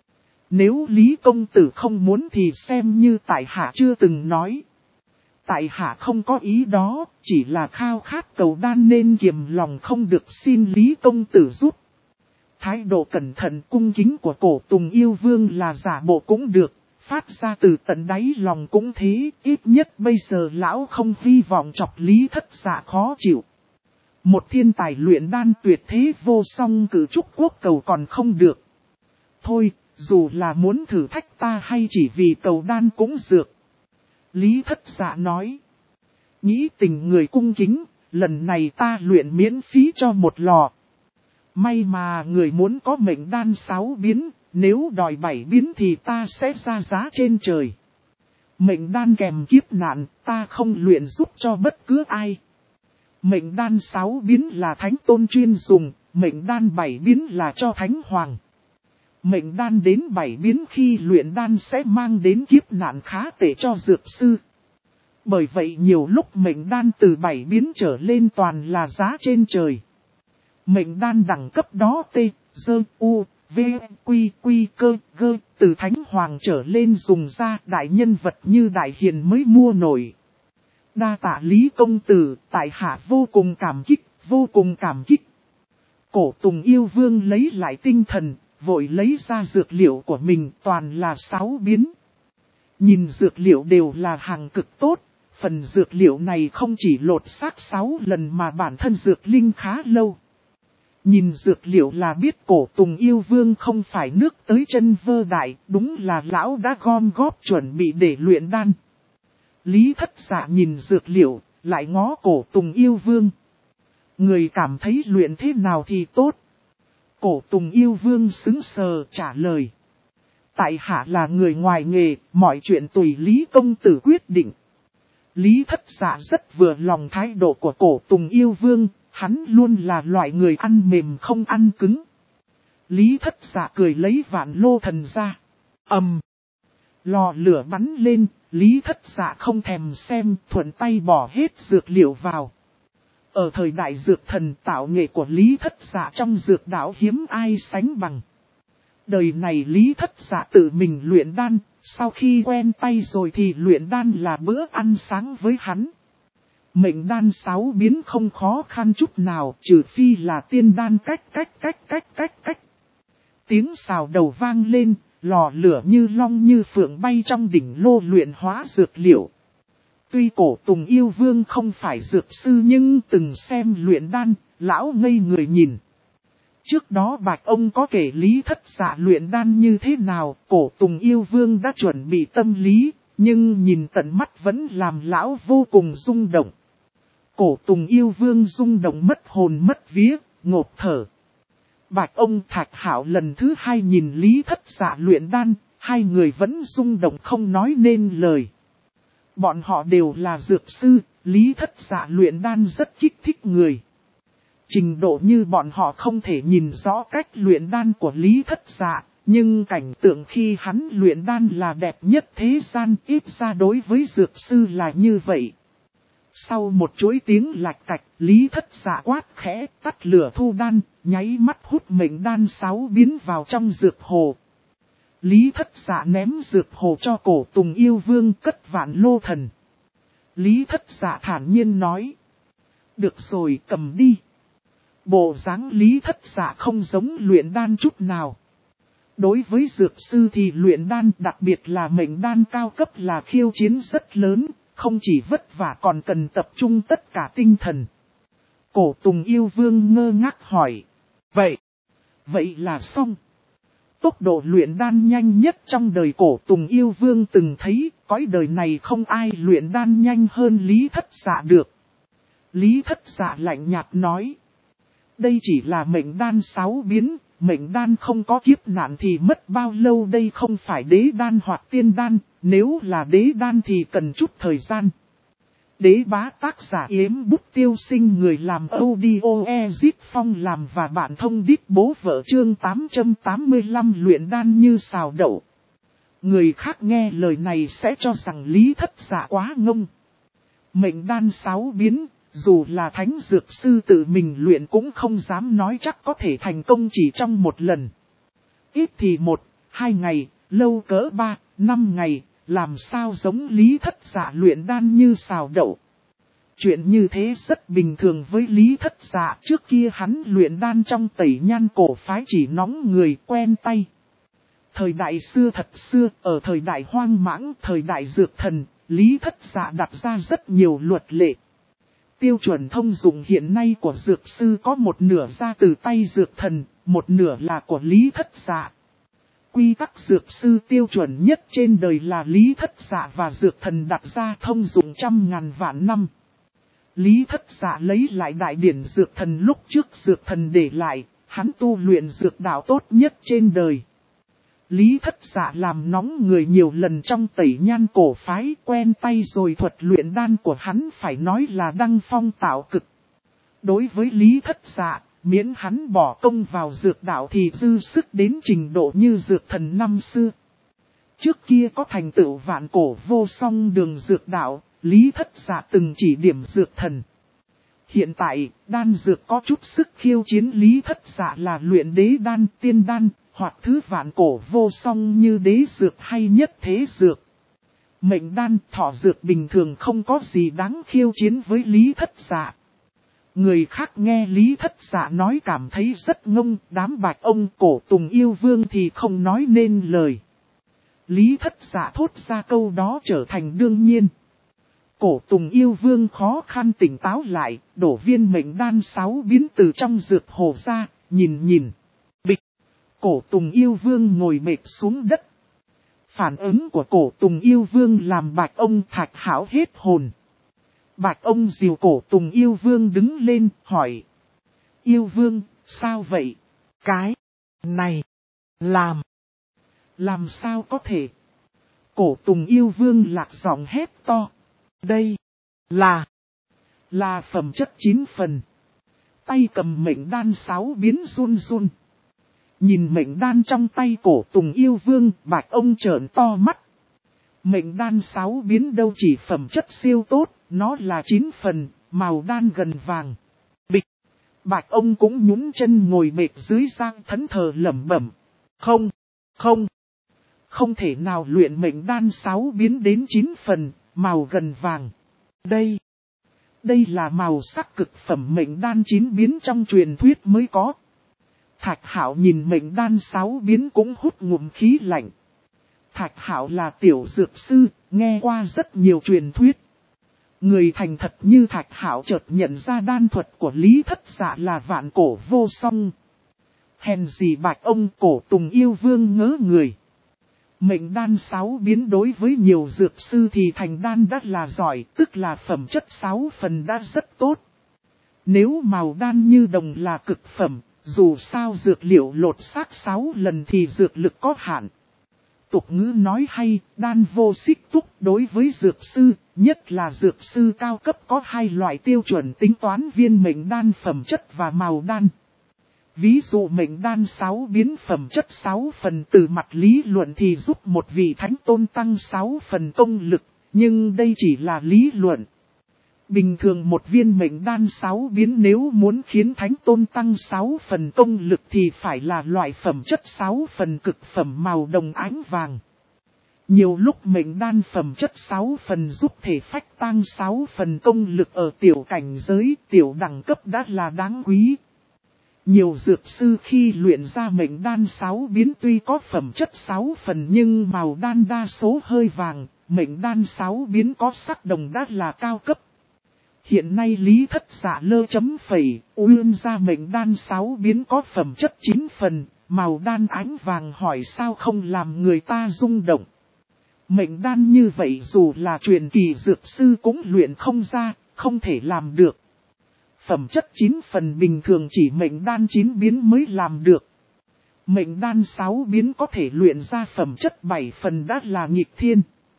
Nếu Lý công tử không muốn thì xem như tại hạ chưa từng nói. Tại hạ không có ý đó, chỉ là khao khát cầu đan nên kiềm lòng không được xin Lý công tử giúp. Thái độ cẩn thận cung kính của Cổ Tùng yêu vương là giả bộ cũng được, phát ra từ tận đáy lòng cũng thế, ít nhất bây giờ lão không hy vọng chọc Lý Thất Dạ khó chịu. Một thiên tài luyện đan tuyệt thế vô song cử trúc quốc cầu còn không được. Thôi, dù là muốn thử thách ta hay chỉ vì cầu đan cũng dược. Lý Thất Dạ nói. Nghĩ tình người cung kính, lần này ta luyện miễn phí cho một lò. May mà người muốn có mệnh đan 6 biến, nếu đòi 7 biến thì ta sẽ ra giá trên trời. Mệnh đan kèm kiếp nạn, ta không luyện giúp cho bất cứ ai. Mệnh đan 6 biến là thánh tôn chuyên dùng, mệnh đan 7 biến là cho thánh hoàng. Mệnh đan đến 7 biến khi luyện đan sẽ mang đến kiếp nạn khá tệ cho dược sư. Bởi vậy nhiều lúc mệnh đan từ 7 biến trở lên toàn là giá trên trời. Mệnh đan đẳng cấp đó T, D, U, V, Quy, Quy, Cơ, Gơ, từ thánh hoàng trở lên dùng ra đại nhân vật như đại hiền mới mua nổi. Đa tạ Lý công tử, tại hạ vô cùng cảm kích, vô cùng cảm kích. Cổ Tùng yêu vương lấy lại tinh thần, vội lấy ra dược liệu của mình toàn là 6 biến. Nhìn dược liệu đều là hàng cực tốt, phần dược liệu này không chỉ lột xác 6 lần mà bản thân dược linh khá lâu. Nhìn dược liệu là biết Cổ Tùng yêu vương không phải nước tới chân vơ đại, đúng là lão đã gom góp chuẩn bị để luyện đan. Lý Thất Dạ nhìn dược liệu, lại ngó Cổ Tùng yêu vương. Người cảm thấy luyện thế nào thì tốt. Cổ Tùng yêu vương sững sờ trả lời. Tại hạ là người ngoài nghề, mọi chuyện tùy Lý công tử quyết định. Lý Thất Dạ rất vừa lòng thái độ của Cổ Tùng yêu vương, hắn luôn là loại người ăn mềm không ăn cứng. Lý Thất Dạ cười lấy vạn lô thần ra. Lò lửa bắn lên, Lý Thất Dạ không thèm xem, thuận tay bỏ hết dược liệu vào. Ở thời đại dược thần, tạo nghệ của Lý Thất Dạ trong dược đạo hiếm ai sánh bằng. Đời này Lý Thất Dạ tự mình luyện đan, sau khi quen tay rồi thì luyện đan là bữa ăn sáng với hắn. Mệnh đan 6 biến không khó khăn chút nào, trừ phi là tiên đan cách. Tiếng xào đầu vang lên, lò lửa như long như phượng bay trong đỉnh lô luyện hóa dược liệu. Tuy Cổ Tùng yêu vương không phải dược sư nhưng từng xem luyện đan, lão ngây người nhìn. Trước đó Bạch ông có kể Lý Thất Dạ luyện đan như thế nào, Cổ Tùng yêu vương đã chuẩn bị tâm lý, nhưng nhìn tận mắt vẫn làm lão vô cùng rung động. Cổ Tùng yêu vương rung động mất hồn mất vía, ngộp thở. Bạch ông Thạch Hạo lần thứ 2 nhìn Lý Thất Dạ luyện đan, hai người vẫn rung động không nói nên lời. Bọn họ đều là dược sư, Lý Thất Dạ luyện đan rất kích thích người. Trình độ như bọn họ không thể nhìn rõ cách luyện đan của Lý Thất Dạ, nhưng cảnh tượng khi hắn luyện đan là đẹp nhất thế gian, ít ra đối với dược sư là như vậy. Sau một chuỗi tiếng lạch cạch, Lý Thất Dạ quát khẽ, tắt lửa thu đan, nháy mắt hút mệnh đan 6 biến vào trong dược hồ. Lý Thất Dạ ném dược hồ cho Cổ Tùng yêu vương cất vạn lô thần. Lý Thất Dạ thản nhiên nói. Được rồi, cầm đi. Bộ dáng Lý Thất Dạ không giống luyện đan chút nào. Đối với dược sư thì luyện đan, đặc biệt là mệnh đan cao cấp là khiêu chiến rất lớn, không chỉ vất vả còn cần tập trung tất cả tinh thần. Cổ Tùng yêu vương ngơ ngác hỏi. Vậy là xong. Tốc độ luyện đan nhanh nhất trong đời Cổ Tùng yêu vương từng thấy, cõi đời này không ai luyện đan nhanh hơn Lý Thất Dạ được. Lý Thất Dạ lạnh nhạt nói. Đây chỉ là mệnh đan 6 biến, mệnh đan không có kiếp nạn thì mất bao lâu đây không phải đế đan hoặc tiên đan, nếu là đế đan thì cần chút thời gian. Đế bá tác giả Yếm Bút Tiêu Sinh, người làm audio Ezit Phong làm và bạn thông đít bố vợ chương 885 luyện đan như xào đậu. Người khác nghe lời này sẽ cho rằng Lý Thất Dạ quá ngông. Mệnh đan 6 biến, Dù là thánh dược sư tự mình luyện cũng không dám nói chắc có thể thành công chỉ trong một lần. Ít thì 1-2 ngày, lâu cỡ 3-5 ngày, làm sao giống Lý Thất Dạ luyện đan như xào đậu. Chuyện như thế rất bình thường với Lý Thất Dạ, trước kia hắn luyện đan trong Tẩy Nhan cổ phái chỉ nóng người quen tay. Thời đại xưa thật xưa, ở thời đại hoang mãng, thời đại dược thần, Lý Thất Dạ đặt ra rất nhiều luật lệ. Tiêu chuẩn thông dụng hiện nay của dược sư có một nửa ra từ tay dược thần, một nửa là của Lý Thất Dạ. Quy tắc dược sư tiêu chuẩn nhất trên đời là Lý Thất Dạ và dược thần đặt ra thông dụng trăm ngàn vạn năm. Lý Thất Dạ lấy lại đại điển dược thần lúc trước dược thần để lại, hắn tu luyện dược đạo tốt nhất trên đời. Lý Thất Dạ làm nóng người nhiều lần trong Tẩy Nhan cổ phái, quen tay rồi thuật luyện đan của hắn phải nói là đăng phong tạo cực. Đối với Lý Thất Dạ, miễn hắn bỏ công vào dược đạo thì dư sức đến trình độ như dược thần năm xưa. Trước kia có thành tựu vạn cổ vô song đường dược đạo, Lý Thất Dạ từng chỉ điểm dược thần. Hiện tại, đan dược có chút sức khiêu chiến Lý Thất Dạ là luyện đế đan, tiên đan, hoặc thứ vạn cổ vô song như đế dược hay nhất thế dược. Mệnh đan, thọ dược bình thường không có gì đáng khiêu chiến với Lý Thất Dạ. Người khác nghe Lý Thất Dạ nói cảm thấy rất ngông, đám bạch ông cổ Tùng Yêu Vương thì không nói nên lời. Lý Thất Dạ thốt ra câu đó trở thành đương nhiên. Cổ Tùng Yêu Vương khó khăn tỉnh táo lại, đổ viên mệnh đan 6 biến từ trong dược hồ ra, nhìn. Bịch! Cổ Tùng Yêu Vương ngồi mệt xuống đất. Phản ứng của cổ Tùng Yêu Vương làm bạch ông Thạch Hảo hết hồn. Bạch ông dìu cổ Tùng Yêu Vương đứng lên, hỏi. Yêu Vương, sao vậy? Cái này, làm sao có thể? Cổ Tùng Yêu Vương lạc giọng hét to. Đây, là phẩm chất 9 phần. Tay cầm mệnh đan 6 biến run. Nhìn mệnh đan trong tay cổ Tùng Yêu Vương, bạch ông trợn to mắt. Mệnh đan 6 biến đâu chỉ phẩm chất siêu tốt, nó là 9 phần, màu đan gần vàng. Bịch! Bạch ông cũng nhún chân ngồi mệt dưới giang thẫn thờ lẩm bẩm. Không thể nào luyện mệnh đan 6 biến đến 9 phần, màu gần vàng. Đây là màu sắc cực phẩm mệnh đan 9 biến trong truyền thuyết mới có. Thạch Hạo nhìn mệnh đan 6 biến cũng hút ngụm khí lạnh. Thạch Hạo là tiểu dược sư, nghe qua rất nhiều truyền thuyết. Người thành thật như Thạch Hạo chợt nhận ra đan thuật của Lý Thất Dạ là vạn cổ vô song. Hèn gì bạch ông cổ Tùng Yêu Vương ngớ người. Mệnh đan 6 biến đối với nhiều dược sư thì thành đan đã là giỏi, tức là phẩm chất 6 phần đã rất tốt. Nếu màu đan như đồng là cực phẩm, dù sao dược liệu lột xác 6 lần thì dược lực có hạn. Tục ngữ nói hay, đan vô xích túc đối với dược sư, nhất là dược sư cao cấp có 2 loại tiêu chuẩn tính toán viên mệnh đan phẩm chất và màu đan. Ví dụ mệnh đan 6 biến phẩm chất 6 phần từ mặt lý luận thì giúp một vị thánh tôn tăng 6 phần công lực, nhưng đây chỉ là lý luận. Bình thường một viên mệnh đan 6 biến nếu muốn khiến thánh tôn tăng 6 phần công lực thì phải là loại phẩm chất 6 phần cực phẩm màu đồng ánh vàng. Nhiều lúc mệnh đan phẩm chất 6 phần giúp thể phách tăng 6 phần công lực ở tiểu cảnh giới, tiểu đẳng cấp đã là đáng quý. Nhiều dược sư khi luyện ra mệnh đan 6 biến tuy có phẩm chất 6 phần nhưng màu đan đa số hơi vàng, mệnh đan 6 biến có sắc đồng đã là cao cấp. Hiện nay Lý Thất Dạ lơ chấm phẩy, uyên ra mệnh đan 6 biến có phẩm chất 9 phần, màu đan ánh vàng hỏi sao không làm người ta rung động. Mệnh đan như vậy dù là truyền kỳ dược sư cũng luyện không ra, không thể làm được. Phẩm chất 9 phần bình thường chỉ mệnh đan 9 biến mới làm được. Mệnh đan 6 biến có thể luyện ra phẩm chất 7 phần đã là nghịch thiên.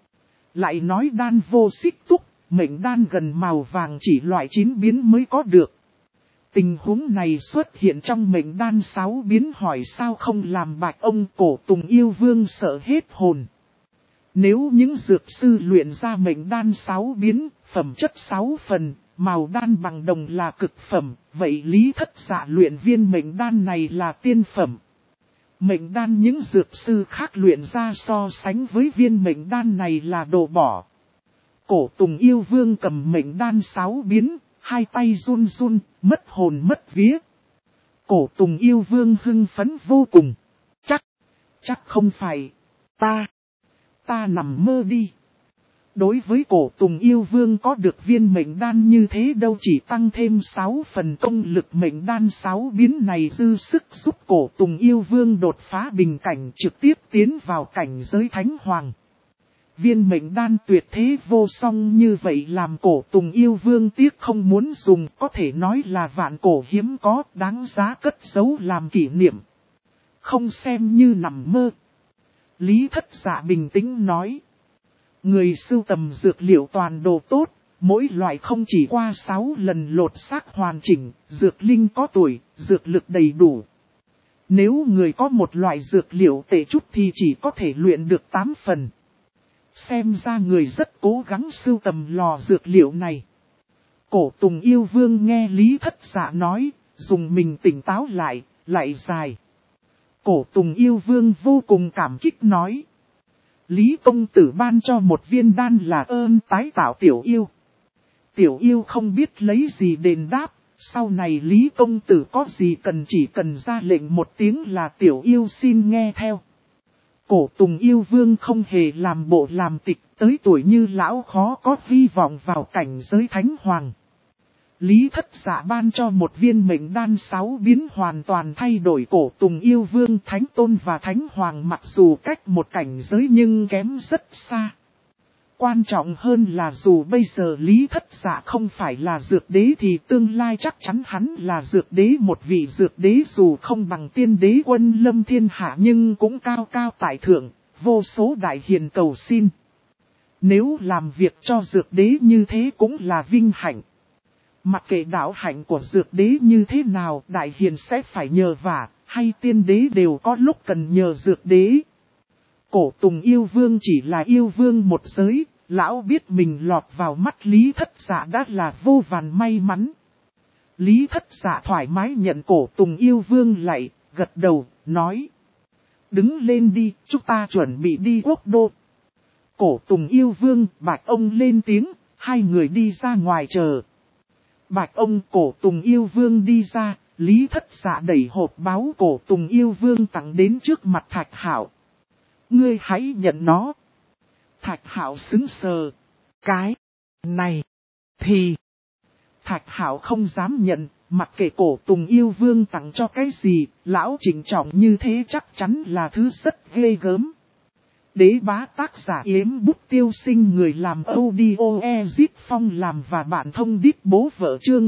Lại nói đan vô xích túc, mệnh đan gần màu vàng chỉ loại 9 biến mới có được. Tình huống này xuất hiện trong mệnh đan 6 biến hỏi sao không làm bạch ông cổ Tùng Yêu Vương sợ hết hồn. Nếu những dược sư luyện ra mệnh đan 6 biến, phẩm chất 6 phần, màu đan bằng đồng là cực phẩm, vậy Lý Thất Dạ luyện viên mệnh đan này là tiên phẩm. Mệnh đan những dược sư khác luyện ra so sánh với viên mệnh đan này là đồ bỏ. Cổ Tùng Yêu Vương cầm mệnh đan 6 biến, hai tay run run, mất hồn mất vía. Cổ Tùng Yêu Vương hưng phấn vô cùng. Chắc không phải. Ta nằm mơ đi. Đối với Cổ Tùng Yêu Vương có được viên mệnh đan như thế đâu, chỉ tăng thêm 6 phần công lực mệnh đan 6 biến này dư sức giúp Cổ Tùng Yêu Vương đột phá bình cảnh, trực tiếp tiến vào cảnh giới Thánh Hoàng. Viên mệnh đan tuyệt thế vô song như vậy làm Cổ Tùng Yêu Vương tiếc không muốn dùng, có thể nói là vạn cổ hiếm có, đáng giá cất giấu làm kỷ niệm. Không xem như nằm mơ. Lý Thất Dạ bình tĩnh nói. Người sưu tầm dược liệu toàn đồ tốt, mỗi loại không chỉ qua 6 lần lột xác hoàn chỉnh, dược linh có tuổi, dược lực đầy đủ. Nếu người có một loại dược liệu tệ chút thì chỉ có thể luyện được 8 phần. Xem ra người rất cố gắng sưu tầm lò dược liệu này. Cổ Tùng Yêu Vương nghe Lý Thất Dạ nói, dùng mình tỉnh táo lại dài. Cổ Tùng Yêu Vương vô cùng cảm kích nói. Lý công tử ban cho một viên đan là ơn tái tạo tiểu yêu. Tiểu yêu không biết lấy gì đền đáp, sau này Lý công tử có gì cần chỉ cần ra lệnh một tiếng là tiểu yêu xin nghe theo. Cổ Tùng Yêu Vương không hề làm bộ làm tịch, tới tuổi như lão khó có hy vọng vào cảnh giới Thánh Hoàng. Lý Thất Dạ ban cho một viên mệnh đan 6 biến hoàn toàn thay đổi Cổ Tùng Yêu Vương. Thánh Tôn và Thánh Hoàng mặc dù cách một cảnh giới nhưng kém rất xa. Quan trọng hơn là dù bây giờ Lý Thất Dạ không phải là dược đế thì tương lai chắc chắn hắn là dược đế. Một vị dược đế dù không bằng tiên đế quân lâm thiên hạ nhưng cũng cao cao tại thượng, vô số đại hiền cầu xin. Nếu làm việc cho dược đế như thế cũng là vinh hạnh. Mặc kệ đạo hạnh của dược đế như thế nào, đại hiền sẽ phải nhờ vả, hay tiên đế đều có lúc cần nhờ dược đế. Cổ Tùng Yêu Vương chỉ là yêu vương một giới, lão biết mình lọt vào mắt Lý Thất Dạ đã là vô vàn may mắn. Lý Thất Dạ thoải mái nhận Cổ Tùng Yêu Vương lại, gật đầu, nói. Đứng lên đi, chúng ta chuẩn bị đi quốc đô. Cổ Tùng Yêu Vương, Bạch ông lên tiếng, hai người đi ra ngoài chờ. Bạch ông Cổ Tùng Yêu Vương đi ra, Lý Thất Dạ đẩy hộp báo Cổ Tùng Yêu Vương tặng đến trước mặt Thạch Hạo. Ngươi hãy nhận nó. Thạch Hạo sững sờ. Cái này thì Thạch Hạo không dám nhận, mặc kệ Cổ Tùng Yêu Vương tặng cho cái gì, lão trịnh trọng như thế chắc chắn là thứ rất ghê gớm. Đế bá tác giả Yếm Bút Tiêu Sinh, người làm audio Ezit Phong làm và bạn thông đít bố vợ chương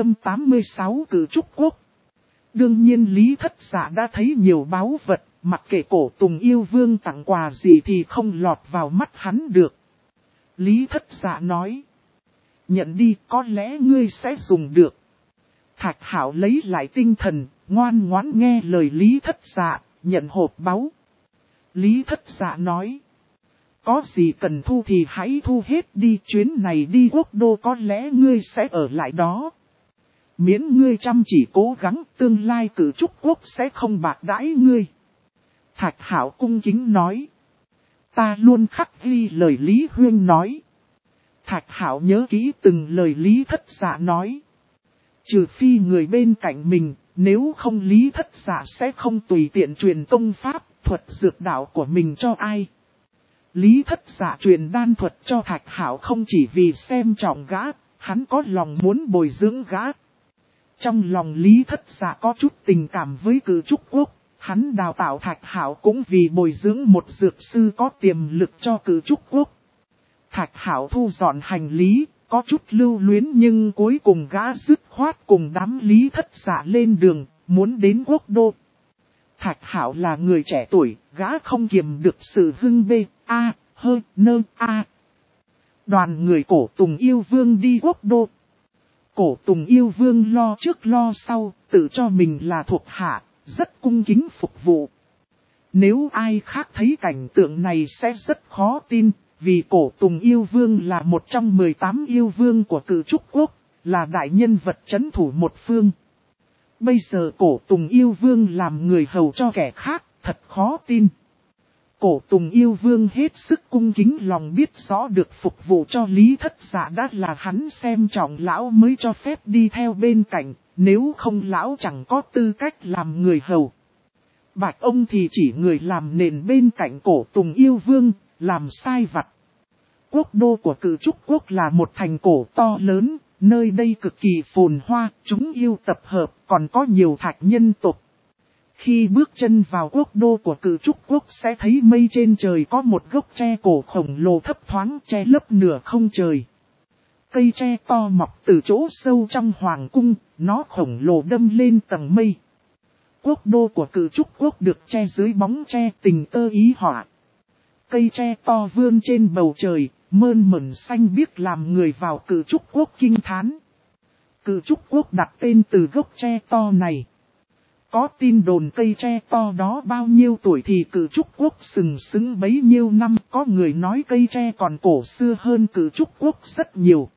886 Cử Trúc Quốc. Đương nhiên Lý Thất Dạ đã thấy nhiều báu vật, mặc kệ Cổ Tùng Yêu Vương tặng quà gì thì không lọt vào mắt hắn được. Lý Thất Dạ nói. Nhận đi, có lẽ ngươi sẽ dùng được. Thạch Hạo lấy lại tinh thần, ngoan ngoãn nghe lời Lý Thất Dạ, nhận hộp báu. Lý Thất Dạ nói. Có gì cần thu thì hãy thu hết đi, chuyến này đi quốc đô có lẽ ngươi sẽ ở lại đó. Miễn ngươi chăm chỉ cố gắng, tương lai Cử Trúc Quốc sẽ không bạc đãi ngươi. Thạch Hạo cung kính nói. Ta luôn khắc ghi lời Lý Huyên nói. Thạch Hạo nhớ kỹ từng lời Lý Thất Dạ nói. Trừ phi người bên cạnh mình, nếu không Lý Thất Dạ sẽ không tùy tiện truyền công pháp, thuật dược đạo của mình cho ai. Lý Thất Dạ truyền đan thuật cho Thạch Hạo không chỉ vì xem trọng gã, hắn có lòng muốn bồi dưỡng gã. Trong lòng Lý Thất Dạ có chút tình cảm với Cử Trúc Quốc, hắn đào tạo Thạch Hạo cũng vì bồi dưỡng một dược sư có tiềm lực cho Cử Trúc Quốc. Thạch Hạo thu dọn hành lý, có chút lưu luyến nhưng cuối cùng gã dứt khoát cùng đám Lý Thất Dạ lên đường, muốn đến quốc đô. Thạch Hạo là người trẻ tuổi, gã không kiềm được sự hưng bê, Đoàn người Cổ Tùng Yêu Vương đi quốc đô. Cổ Tùng Yêu Vương lo trước lo sau, tự cho mình là thuộc hạ, rất cung kính phục vụ. Nếu ai khác thấy cảnh tượng này sẽ rất khó tin, vì Cổ Tùng Yêu Vương là một trong 18 yêu vương của Cử Trúc Quốc, là đại nhân vật trấn thủ một phương. Bây giờ Cổ Tùng Yêu Vương làm người hầu cho kẻ khác, thật khó tin. Cổ Tùng Yêu Vương hết sức cung kính lòng biết rõ được phục vụ cho Lý Thất Dạ đã là hắn xem trọng lão mới cho phép đi theo bên cạnh, nếu không lão chẳng có tư cách làm người hầu. Bạch ông thì chỉ người làm nền bên cạnh Cổ Tùng Yêu Vương, làm sai vặt. Quốc đô của Cự Trúc Quốc là một thành cổ to lớn, nơi đây cực kỳ phồn hoa, chúng yêu tập hợp, còn có nhiều thạch nhân tộc. Khi bước chân vào quốc đô của Cự Trúc Quốc sẽ thấy mây trên trời có một gốc tre cổ khổng lồ thấp thoáng che lấp nửa không trời. Cây tre to mọc từ chỗ sâu trong hoàng cung, nó khổng lồ đâm lên tầng mây. Quốc đô của Cự Trúc Quốc được che dưới bóng tre tình tơ ý họa. Cây tre to vươn trên bầu trời, mơn mởn xanh biếc làm người vào Cự Trúc Quốc kinh thán. Cự Trúc Quốc đặt tên từ gốc tre to này. Có tin đồn cây tre to đó bao nhiêu tuổi thì Cự Trúc Quốc sừng sững bấy nhiêu năm, có người nói cây tre còn cổ xưa hơn Cự Trúc Quốc rất nhiều.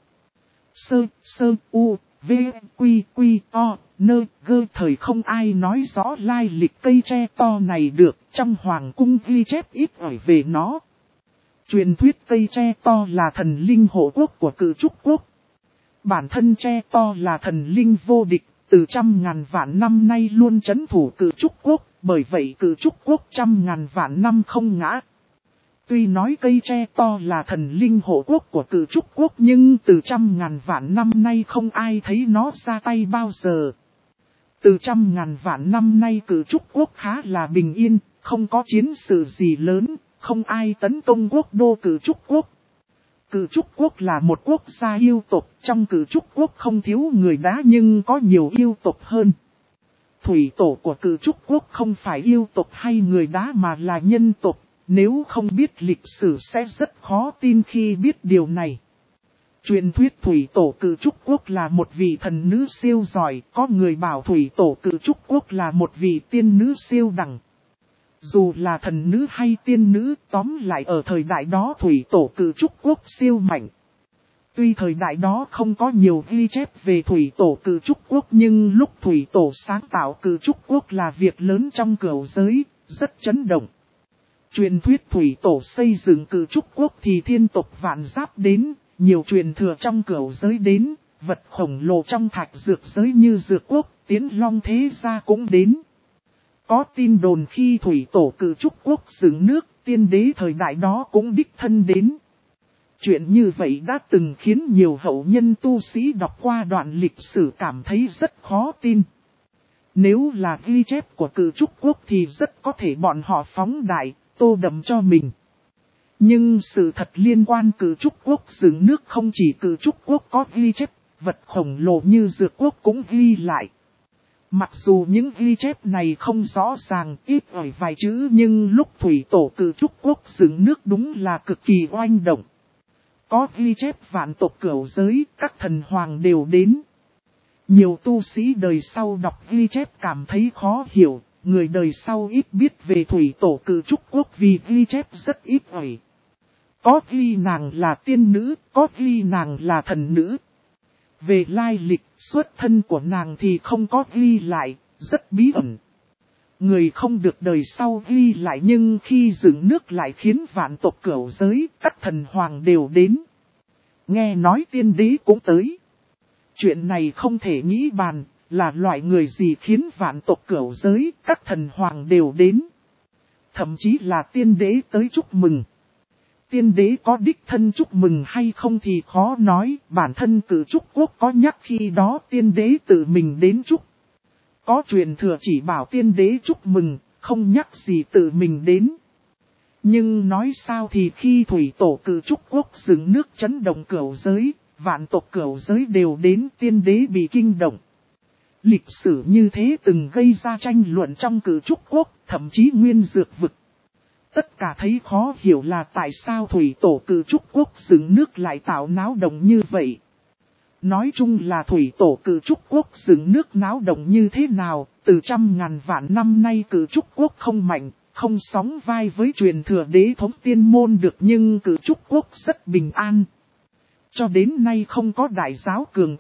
Thời không ai nói rõ lai lịch cây tre to này được, trong hoàng cung ghi chép ít ỏi về nó. Truyền thuyết cây tre to là thần linh hộ quốc của Cự Trúc Quốc. Bản thân tre to là thần linh vô địch, từ trăm ngàn vạn năm nay luôn trấn thủ Cự Trúc Quốc, bởi vậy Cự Trúc Quốc trăm ngàn vạn năm không ngã. Tuy nói cây tre to là thần linh hộ quốc của Cự Trúc Quốc nhưng từ trăm ngàn vạn năm nay không ai thấy nó ra tay bao giờ. Từ trăm ngàn vạn năm nay Cự Trúc Quốc khá là bình yên, không có chiến sự gì lớn, không ai tấn công quốc đô Cự Trúc Quốc. Cự Trúc Quốc là một quốc gia yêu tộc, trong Cự Trúc Quốc không thiếu người đá nhưng có nhiều yêu tộc hơn. Thủy tổ của Cự Trúc Quốc không phải yêu tộc hay người đá mà là nhân tộc, nếu không biết lịch sử sẽ rất khó tin khi biết điều này. Truyền thuyết Thủy tổ Cự Trúc Quốc là một vị thần nữ siêu giỏi, có người bảo Thủy tổ Cự Trúc Quốc là một vị tiên nữ siêu đẳng. Dù là thần nữ hay tiên nữ, tóm lại ở thời đại đó Thủy tổ Cự Trúc Quốc siêu mạnh. Tuy thời đại đó không có nhiều ghi chép về Thủy tổ Cự Trúc Quốc nhưng lúc Thủy tổ sáng tạo Cự Trúc Quốc là việc lớn trong cửu giới, rất chấn động. Truyền thuyết Thủy tổ xây dựng Cự Trúc Quốc thì thiên tộc vạn giáp đến, nhiều truyền thừa trong cửu giới đến, vật khổng lồ trong thạch dược giới như dược quốc, tiến long thế gia cũng đến. Có tin đồn khi Thủy tổ Cự Trúc Quốc dựng nước, tiên đế thời đại đó cũng đích thân đến. Chuyện như vậy đã từng khiến nhiều hậu nhân tu sĩ đọc qua đoạn lịch sử cảm thấy rất khó tin. Nếu là ghi chép của Cự Trúc Quốc thì rất có thể bọn họ phóng đại, tô đậm cho mình. Nhưng sự thật liên quan Cự Trúc Quốc dựng nước không chỉ Cự Trúc Quốc có ghi chép, vật khổng lồ như dược quốc cũng ghi lại. Mặc dù những ghi chép này không rõ ràng, ít ỏi vài chữ nhưng lúc Thủy tổ Cự Trúc Quốc dựng nước đúng là cực kỳ oanh động. Có ghi chép vạn tộc cửu giới, các thần hoàng đều đến. Nhiều tu sĩ đời sau đọc ghi chép cảm thấy khó hiểu, người đời sau ít biết về Thủy tổ Cự Trúc Quốc vì ghi chép rất ít ỏi. Có ghi nàng là tiên nữ, có ghi nàng là thần nữ. Về lai lịch, xuất thân của nàng thì không có ghi lại, rất bí ẩn. Người không được đời sau ghi lại nhưng khi dựng nước lại khiến vạn tộc cửu giới, các thần hoàng đều đến. Nghe nói tiên đế cũng tới. Chuyện này không thể nghĩ bàn, là loại người gì khiến vạn tộc cửu giới, các thần hoàng đều đến. Thậm chí là tiên đế tới chúc mừng. Tiên đế có đích thân chúc mừng hay không thì khó nói, bản thân Cự Trúc Quốc có nhắc khi đó tiên đế tự mình đến chúc. Có truyền thừa chỉ bảo tiên đế chúc mừng, không nhắc gì tự mình đến. Nhưng nói sao thì khi Thủy tổ Cự Trúc Quốc dựng nước chấn động cửu giới, vạn tộc cửu giới đều đến tiên đế bị kinh động. Lịch sử như thế từng gây ra tranh luận trong Cự Trúc Quốc, thậm chí nguyên dược vực. Tất cả thấy khó hiểu là tại sao Thủy tổ Cự Trúc Quốc dựng nước lại tạo náo động như vậy. Nói chung là Thủy tổ Cự Trúc Quốc dựng nước náo động như thế nào, từ trăm ngàn vạn năm nay Cự Trúc Quốc không mạnh, không sóng vai với truyền thừa đế thống tiên môn được nhưng Cự Trúc Quốc rất bình an. Cho đến nay không có đại giáo cường quốc,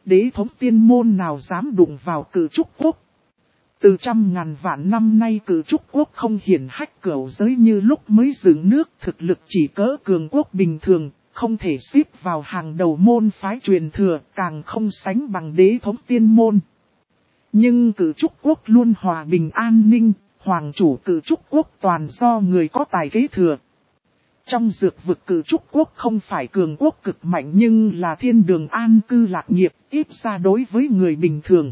đế thống tiên môn nào dám đụng vào Cử Trúc Quốc. Từ trăm ngàn vạn năm nay Cử Trúc Quốc không hiển hách cửu giới như lúc mới dựng nước, thực lực chỉ cỡ cường quốc bình thường, không thể xếp vào hàng đầu môn phái truyền thừa, càng không sánh bằng đế thống tiên môn. Nhưng Cử Trúc Quốc luôn hòa bình an ninh, hoàng chủ Cử Trúc Quốc toàn do người có tài kế thừa. Trong dược vực Cử Trúc Quốc không phải cường quốc cực mạnh nhưng là thiên đường an cư lạc nghiệp, ít ra đối với người bình thường.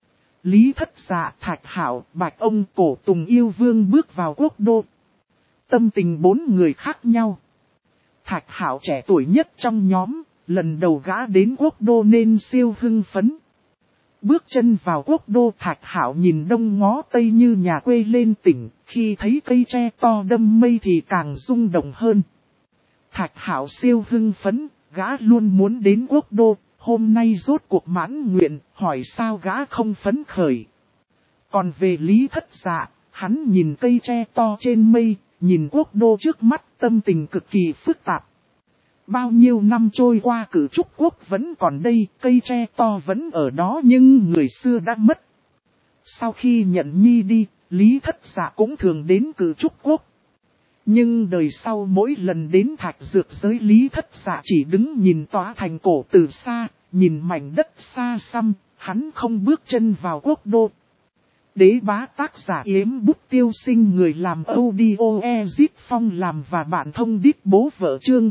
Lý Thất Dạ, Thạch Hạo, Bạch Ông, Cổ Tùng Yêu Vương bước vào quốc đô. Tâm tình bốn người khác nhau. Thạch Hạo trẻ tuổi nhất trong nhóm, lần đầu gã đến quốc đô nên siêu hưng phấn. Bước chân vào quốc đô, Thạch Hạo nhìn đông ngó tây như nhà quê lên tỉnh, khi thấy cây tre to đâm mây thì càng rung động hơn. Thạch Hạo siêu hưng phấn, gã luôn muốn đến quốc đô, hôm nay rốt cuộc mãn nguyện, hỏi sao gã không phấn khởi. Còn về Lý Thất Dạ, hắn nhìn cây tre to trên mây, nhìn quốc đô trước mắt, tâm tình cực kỳ phức tạp. Bao nhiêu năm trôi qua Cử Trúc Quốc vẫn còn đây, cây tre to vẫn ở đó nhưng người xưa đã mất. Sau khi nhận nhi đi, Lý Thất Dạ cũng thường đến Cử Trúc Quốc. Nhưng đời sau mỗi lần đến Thạch Dược giới Lý Thất Dạ chỉ đứng nhìn tòa thành cổ từ xa, nhìn mảnh đất xa xăm, hắn không bước chân vào quốc đô. Đế bá tác giả Yếm Bút Tiêu Sinh, người làm audio Ezip Phong làm và bạn thông đít bố vợ, chương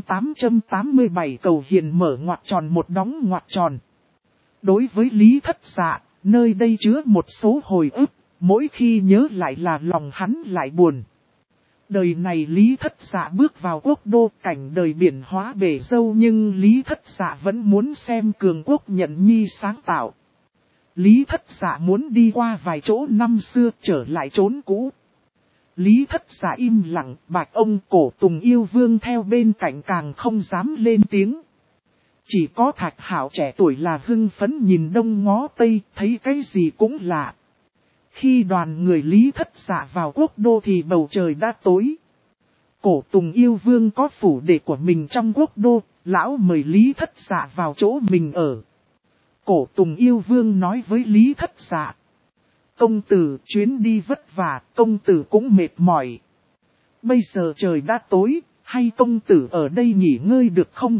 887 cầu hiền mở ngoặc tròn một đóng ngoặc tròn. Đối với Lý Thất Dạ, nơi đây chứa một số hồi ức, mỗi khi nhớ lại là lòng hắn lại buồn. Đời này Lý Thất Dạ bước vào quốc đô, cảnh đời biển hóa bể dâu nhưng Lý Thất Dạ vẫn muốn xem cường quốc nhận nhi sáng tạo. Lý Thất Dạ muốn đi qua vài chỗ năm xưa trở lại chốn cũ. Lý Thất Dạ im lặng, Bạch Ông, Cổ Tùng Yêu Vương theo bên cạnh càng không dám lên tiếng. Chỉ có Thạch Hạo trẻ tuổi là hưng phấn nhìn đông ngó tây, thấy cái gì cũng lạ. Khi đoàn người Lý Thất Dạ vào quốc đô thì bầu trời đã tối. Cổ Tùng Yêu Vương có phủ đệ của mình trong quốc đô, lão mời Lý Thất Dạ vào chỗ mình ở. Cổ Tùng Yêu Vương nói với Lý Thất Dạ: công tử chuyến đi vất vả, công tử cũng mệt mỏi. Bây giờ trời đã tối, hay công tử ở đây nghỉ ngơi được không?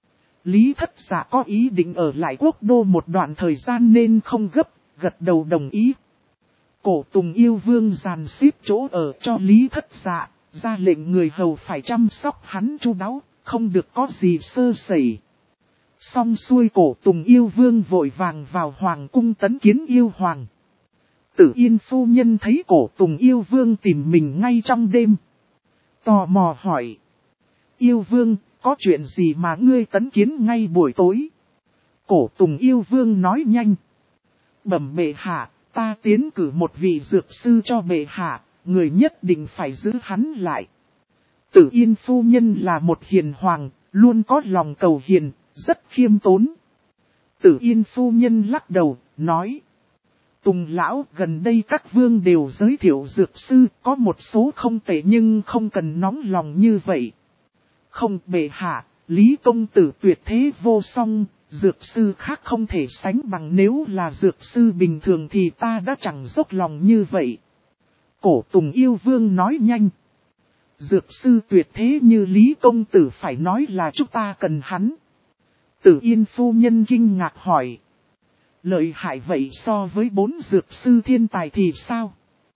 Lý Thất Dạ có ý định ở lại quốc đô một đoạn thời gian nên không gấp, gật đầu đồng ý. Cổ Tùng Yêu Vương dàn xếp chỗ ở cho Lý Thất Dạ, ra lệnh người hầu phải chăm sóc hắn chu đáo, không được có gì sơ sẩy. Xong xuôi Cổ Tùng Yêu Vương vội vàng vào hoàng cung tấn kiến yêu hoàng. Tử Yên phu nhân thấy Cổ Tùng Yêu Vương tìm mình ngay trong đêm. Tò mò hỏi: Yêu Vương, có chuyện gì mà ngươi tấn kiến ngay buổi tối? Cổ Tùng Yêu Vương nói nhanh: bẩm bệ hạ, ta tiến cử một vị dược sư cho bệ hạ, người nhất định phải giữ hắn lại. Tử Yên phu nhân là một hiền hoàng, luôn có lòng cầu hiền, rất khiêm tốn. Tử Yên phu nhân lắc đầu, nói: Tùng lão, gần đây các vương đều giới thiệu dược sư, có một số không tệ nhưng không cần nóng lòng như vậy. Không bệ hạ, Lý công tử tuyệt thế vô song, dược sư khác không thể sánh bằng, nếu là dược sư bình thường thì ta đã chẳng dốc lòng như vậy. Cổ Tùng Yêu Vương nói nhanh: dược sư tuyệt thế như Lý công tử phải nói là chúng ta cần hắn. Tử Yên phu nhân kinh ngạc hỏi: lợi hại vậy so với 4 dược sư thiên tài thì sao?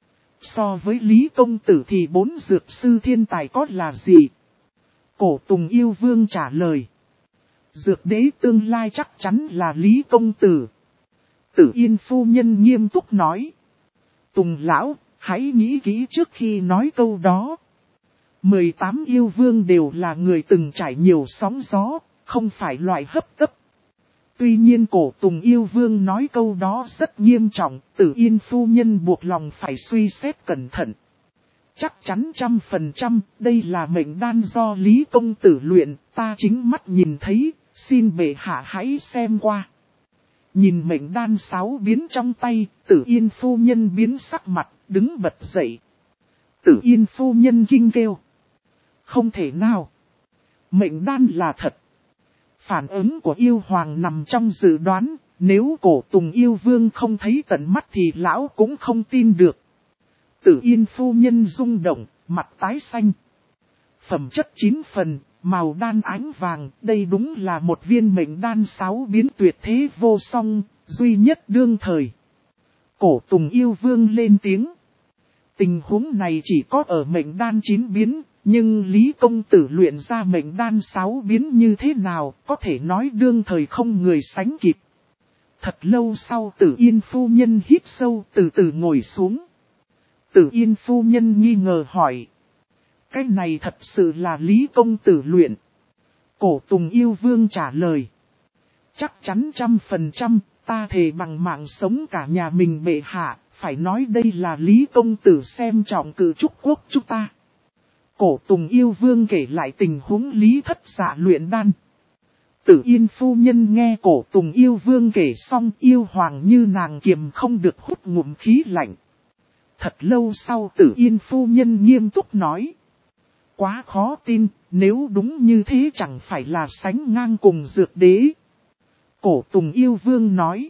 So với Lý công tử thì 4 dược sư thiên tài có là gì? Cổ Tùng Yêu Vương trả lời: dược đế tương lai chắc chắn là Lý công tử. Tử Yên phu nhân nghiêm túc nói: Tùng lão, hãy nghĩ kỹ trước khi nói câu đó. 18 yêu vương đều là người từng trải nhiều sóng gió, không phải loại hấp tấp. Tuy nhiên Cổ Tùng Yêu Vương nói câu đó rất nghiêm trọng, Tử Yên phu nhân buộc lòng phải suy xét cẩn thận. Chắc chắn 100%, đây là mệnh đan do Lý công tử luyện, ta chính mắt nhìn thấy, xin bệ hạ hãy xem qua. Nhìn mệnh đan 6 biến trong tay, Tử Yên phu nhân biến sắc mặt, đứng bật dậy. Tử Yên phu nhân kinh kêu: không thể nào! Mệnh đan là thật! Phản ứng của yêu hoàng nằm trong dự đoán, nếu Cổ Tùng yêu vương không thấy tận mắt thì lão cũng không tin được. Tử Yên phu nhân rung động, mặt tái xanh. Phẩm chất 9 phần, màu đan ánh vàng, đây đúng là một viên mệnh đan 6 biến tuyệt thế vô song, duy nhất đương thời. Cổ Tùng yêu vương lên tiếng. Tình huống này chỉ có ở mệnh đan 9 biến, nhưng Lý công tử luyện ra mệnh đan 6 biến như thế nào, có thể nói đương thời không người sánh kịp. Thật lâu sau Tử Yên phu nhân hít sâu từ từ ngồi xuống. Tử Yên phu nhân nghi ngờ hỏi. Cái này thật sự là Lý công tử luyện. Cổ Tùng yêu vương trả lời. Chắc chắn 100%, ta thề bằng mạng sống cả nhà mình bệ hạ, phải nói đây là Lý công tử xem trọng Cử Trúc quốc chúng ta. Cổ Tùng yêu vương kể lại tình huống Lý thất dạ luyện đan. Tử Yên phu nhân nghe Cổ Tùng yêu vương kể xong yêu hoàng như nàng kiềm không được hút ngụm khí lạnh. Thật lâu sau Tử Yên phu nhân nghiêm túc nói. Quá khó tin, nếu đúng như thế chẳng phải là sánh ngang cùng dược đế. Cổ Tùng yêu vương nói.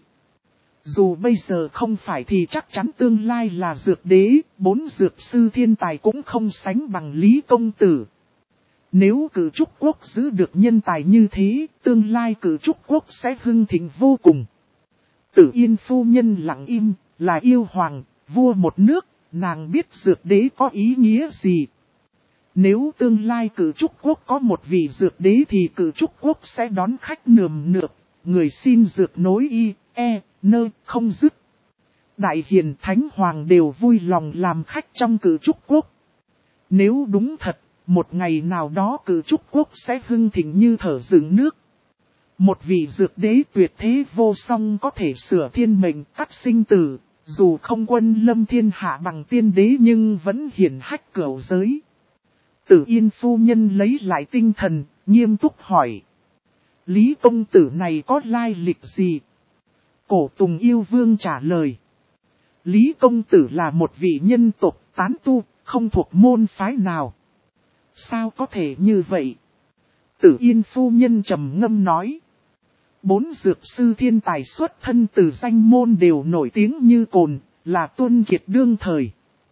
Dù bây giờ không phải thì chắc chắn tương lai là dược đế, 4 dược sư thiên tài cũng không sánh bằng Lý công tử. Nếu Cử Trúc quốc giữ được nhân tài như thế, tương lai Cử Trúc quốc sẽ hưng thịnh vô cùng. Tử Yên phu nhân lặng im, là yêu hoàng, vua một nước, nàng biết dược đế có ý nghĩa gì. Nếu tương lai Cử Trúc quốc có một vị dược đế thì Cử Trúc quốc sẽ đón khách nườm nượp, người xin dược nối y, không dứt. Đại hiền thánh hoàng đều vui lòng làm khách trong Cử Trúc quốc. Nếu đúng thật, một ngày nào đó Cử Trúc quốc sẽ hưng thịnh như thở dựng nước. Một vị dược đế tuyệt thế vô song có thể sửa thiên mệnh cắt sinh tử, dù không quân lâm thiên hạ bằng tiên đế nhưng vẫn hiển hách cửu giới. Tử Yên phu nhân lấy lại tinh thần, nghiêm túc hỏi. Lý công tử này có lai lịch gì? Cổ Tùng yêu vương trả lời. Lý công tử là một vị nhân tộc tán tu, không thuộc môn phái nào. Sao có thể như vậy? Tử Yên phu nhân trầm ngâm nói. 4 dược sư thiên tài xuất thân từ danh môn đều nổi tiếng như cồn, là tuân kiệt đương thời.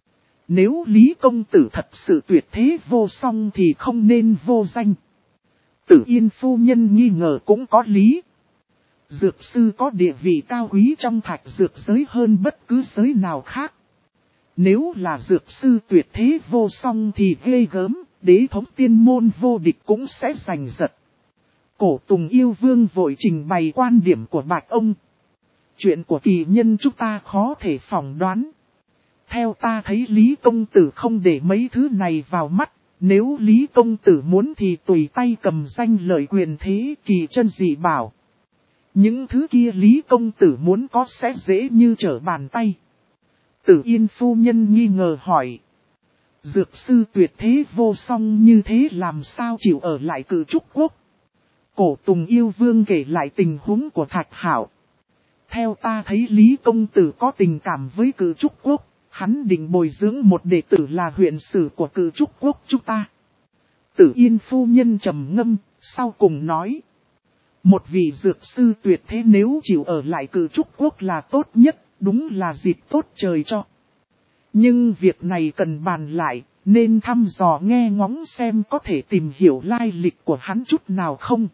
Nếu Lý công tử thật sự tuyệt thế vô song thì không nên vô danh. Tử Yên phu nhân nghi ngờ cũng có lý. Dược sư có địa vị cao quý trong thạch dược giới hơn bất cứ giới nào khác. Nếu là dược sư tuyệt thế vô song thì ghê gớm, đế thống tiên môn vô địch cũng sẽ giành giật. Cổ Tùng yêu vương vội trình bày quan điểm của Bạch ông. Chuyện của kỳ nhân chúng ta khó thể phỏng đoán. Theo ta thấy Lý công tử không để mấy thứ này vào mắt, nếu Lý công tử muốn thì tùy tay cầm danh lợi quyền thế kỳ chân dị bảo. Những thứ kia Lý công tử muốn có sẽ dễ như trở bàn tay. Tử Yên phu nhân nghi ngờ hỏi. Dược sư tuyệt thế vô song như thế làm sao chịu ở lại Cử Trúc quốc? Cổ Tùng yêu vương kể lại tình huống của Thạch Hạo. Theo ta thấy Lý công tử có tình cảm với Cử Trúc quốc, hắn định bồi dưỡng một đệ tử là huyện sử của Cử Trúc quốc chúng ta. Tử Yên phu nhân trầm ngâm, sau cùng nói. Một vị dược sư tuyệt thế nếu chịu ở lại Cử Trúc quốc là tốt nhất, đúng là dịp tốt trời cho. Nhưng việc này cần bàn lại, nên thăm dò nghe ngóng xem có thể tìm hiểu lai lịch của hắn chút nào không.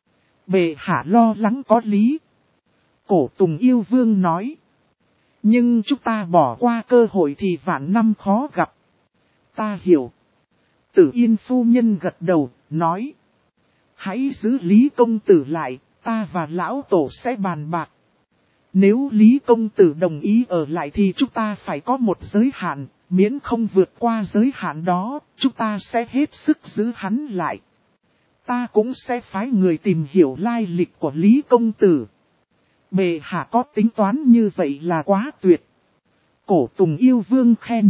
Bệ hạ lo lắng có lý. Cổ Tùng yêu vương nói. Nhưng chúng ta bỏ qua cơ hội thì vạn năm khó gặp. Ta hiểu. Tử Yên phu nhân gật đầu, nói. Hãy giữ Lý công tử lại, ta và lão tổ sẽ bàn bạc. Nếu Lý công tử đồng ý ở lại thì chúng ta phải có một giới hạn, miễn không vượt qua giới hạn đó, chúng ta sẽ hết sức giữ hắn lại. Ta cũng sẽ phái người tìm hiểu lai lịch của Lý công tử. Bệ hạ có tính toán như vậy là quá tuyệt. Cổ Tùng yêu vương khen.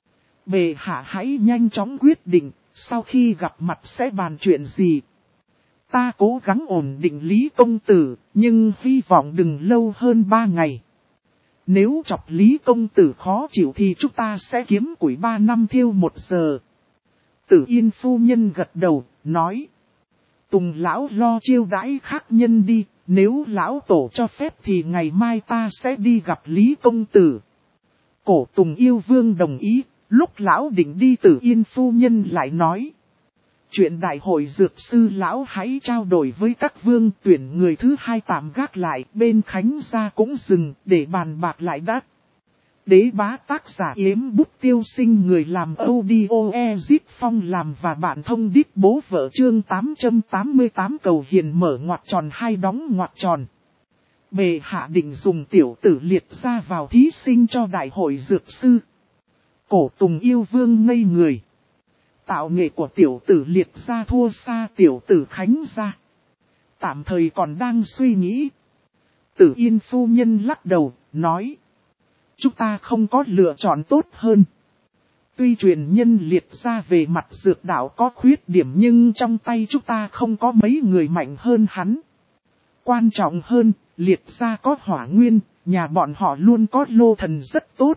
Bệ hạ hãy nhanh chóng quyết định, sau khi gặp mặt sẽ bàn chuyện gì. Ta cố gắng ổn định Lý công tử, nhưng hy vọng đừng lâu hơn 3 ngày. Nếu chọc Lý công tử khó chịu thì chúng ta sẽ kiếm củi 3 năm thiêu 1 giờ. Tử Yên phu nhân gật đầu, nói. Tùng lão lo chiêu đãi khác nhân đi, Nếu lão tổ cho phép thì ngày mai ta sẽ đi gặp Lý công tử. Cổ Tùng Yêu Vương đồng ý, lúc lão định đi Tử Yên phu nhân lại nói. Chuyện đại hội dược sư lão hãy trao đổi với các vương, tuyển người thứ hai tạm gác lại, bên Khánh gia cũng dừng để bàn bạc lại đã. Đế bá tác giả Yếm Bút Tiêu Sinh, người làm audio Ezip Phong làm và bạn thông đít bố vợ, chương 888 cầu hiền mở ngoặc tròn hai đóng ngoặc tròn. Bệ hạ định dùng tiểu tử Liệt gia vào thí sinh cho đại hội dược sư. Cổ Tùng Yêu Vương ngây người. Tạo nghệ của tiểu tử Liệt gia thua xa tiểu tử Khánh gia. Tạm thời còn đang suy nghĩ. Tử Yên phu nhân lắc đầu, nói. Chúng ta không có lựa chọn tốt hơn. Tuy truyền nhân Liệt gia về mặt dược đạo có khuyết điểm, nhưng trong tay chúng ta không có mấy người mạnh hơn hắn. Quan trọng hơn, Liệt gia có hỏa nguyên, nhà bọn họ luôn có lô thần rất tốt.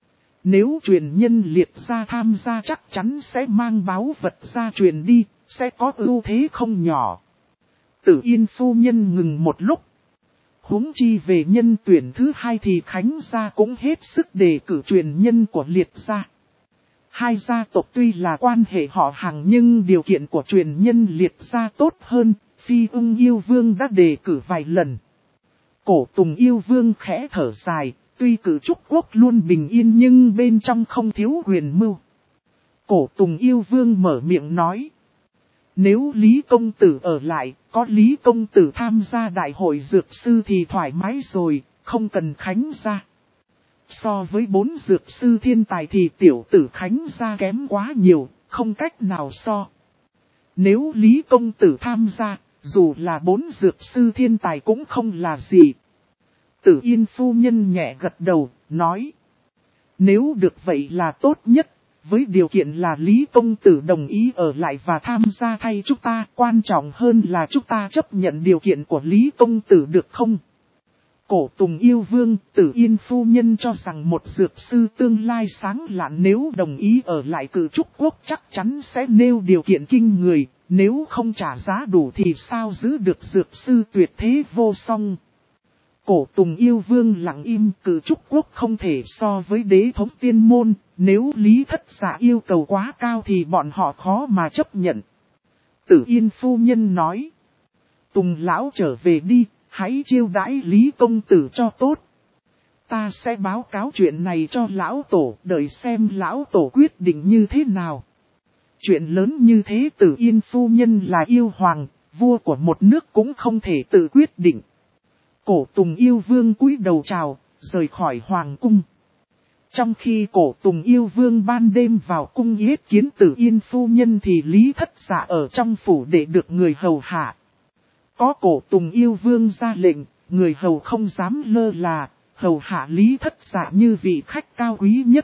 Nếu truyền nhân Liệt gia tham gia chắc chắn sẽ mang báu vật ra truyền đi, sẽ có ưu thế không nhỏ. Tử Yên phu nhân ngừng một lúc. Huống chi về nhân tuyển thứ hai thì Khánh gia cũng hết sức đề cử truyền nhân của Liệt gia. Hai gia tộc tuy là quan hệ họ hàng nhưng điều kiện của truyền nhân Liệt gia tốt hơn, Phi Ưng Yêu Vương đã đề cử vài lần. Cổ Tùng Yêu Vương khẽ thở dài, tuy cử Trúc Quốc luôn bình yên nhưng bên trong không thiếu quyền mưu. Cổ Tùng Yêu Vương mở miệng nói. Nếu Lý công tử ở lại, có Lý công tử tham gia đại hội dược sư thì thoải mái rồi, không cần Khánh gia. So với 4 dược sư thiên tài thì tiểu tử Khánh gia kém quá nhiều, không cách nào so. Nếu Lý công tử tham gia, dù là 4 dược sư thiên tài cũng không là gì. Tử Yên phu nhân nhẹ gật đầu, nói. Nếu được vậy là tốt nhất, với điều kiện là Lý công tử đồng ý ở lại và tham gia thay chúng ta. Quan trọng hơn là chúng ta chấp nhận điều kiện của Lý công tử được không? Cổ Tùng Yêu Vương, Tử Yên phu nhân cho rằng một dược sư tương lai sáng lạn nếu đồng ý ở lại cử Trúc Quốc chắc chắn sẽ nêu điều kiện kinh người, nếu không trả giá đủ thì sao giữ được dược sư tuyệt thế vô song. Cổ Tùng Yêu Vương lặng im, cử Trúc Quốc không thể so với đế thống tiên môn, nếu Lý thất giả yêu cầu quá cao thì bọn họ khó mà chấp nhận. Tử Yên phu nhân nói, Tùng lão trở về đi, hãy chiêu đãi Lý công tử cho tốt. Ta sẽ báo cáo chuyện này cho lão tổ, đợi xem lão tổ quyết định như thế nào. Chuyện lớn như thế Tử Yên phu nhân là yêu hoàng, vua của một nước cũng không thể tự quyết định. Cổ Tùng Yêu Vương cúi đầu chào, rời khỏi hoàng cung. Trong khi Cổ Tùng Yêu Vương ban đêm vào cung yết kiến Tử Yên phu nhân thì Lý thất giả ở trong phủ để được người hầu hạ. Có Cổ Tùng Yêu Vương ra lệnh, người hầu không dám lơ là, hầu hạ Lý thất giả như vị khách cao quý nhất.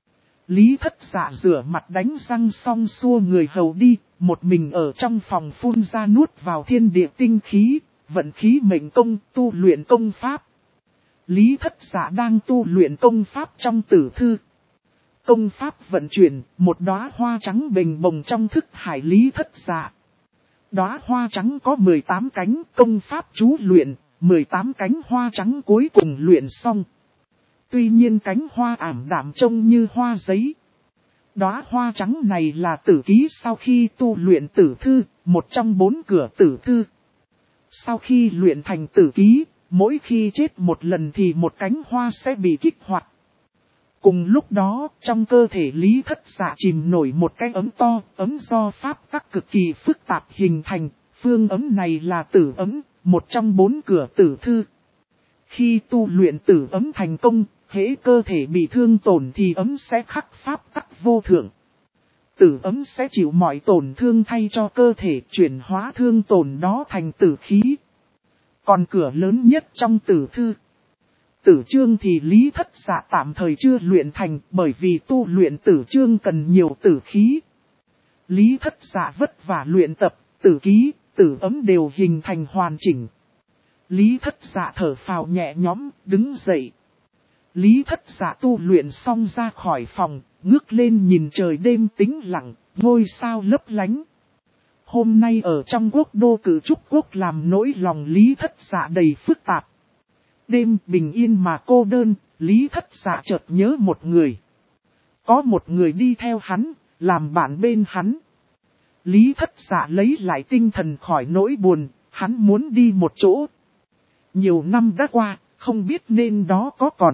Lý thất giả rửa mặt đánh răng xong xua người hầu đi, một mình ở trong phòng phun ra nuốt vào thiên địa tinh khí, vận khí mệnh công, tu luyện công pháp. Lý thất giả đang tu luyện công pháp trong tử thư. Công pháp vận chuyển, một đóa hoa trắng bềnh bồng trong thức hải Lý thất giả. Đóa hoa trắng có 18 cánh, công pháp chú luyện, 18 cánh hoa trắng cuối cùng luyện xong. Tuy nhiên cánh hoa ảm đạm trông như hoa giấy. Đóa hoa trắng này là tử ký sau khi tu luyện tử thư, một trong 4 cửa tử thư. Sau khi luyện thành tử ký, mỗi khi chết một lần thì một cánh hoa sẽ bị kích hoạt. Cùng lúc đó, trong cơ thể Lý thất giả chìm nổi một cái ấm to, ấm do pháp tắc cực kỳ phức tạp hình thành, phương ấm này là tử ấm, một trong 4 cửa tử thư. Khi tu luyện tử ấm thành công, hễ cơ thể bị thương tổn thì ấm sẽ khắc pháp tắc vô thượng. Tử ấm sẽ chịu mọi tổn thương thay cho cơ thể chuyển hóa thương tổn đó thành tử khí. Còn cửa lớn nhất trong tử thư, tử chương thì Lý thất giả tạm thời chưa luyện thành bởi vì tu luyện tử chương cần nhiều tử khí. Lý thất giả vất vả luyện tập, tử ký, tử ấm đều hình thành hoàn chỉnh. Lý thất giả thở phào nhẹ nhõm, đứng dậy. Lý thất giả tu luyện xong ra khỏi phòng, ngước lên nhìn trời đêm tĩnh lặng, ngôi sao lấp lánh. Hôm nay ở trong quốc đô Cử Trúc Quốc làm nỗi lòng Lý Thất Dạ đầy phức tạp. Đêm bình yên mà cô đơn, Lý Thất Dạ chợt nhớ một người. Có một người đi theo hắn, làm bạn bên hắn. Lý Thất Dạ lấy lại tinh thần khỏi nỗi buồn, hắn muốn đi một chỗ. Nhiều năm đã qua, không biết nên đó có còn.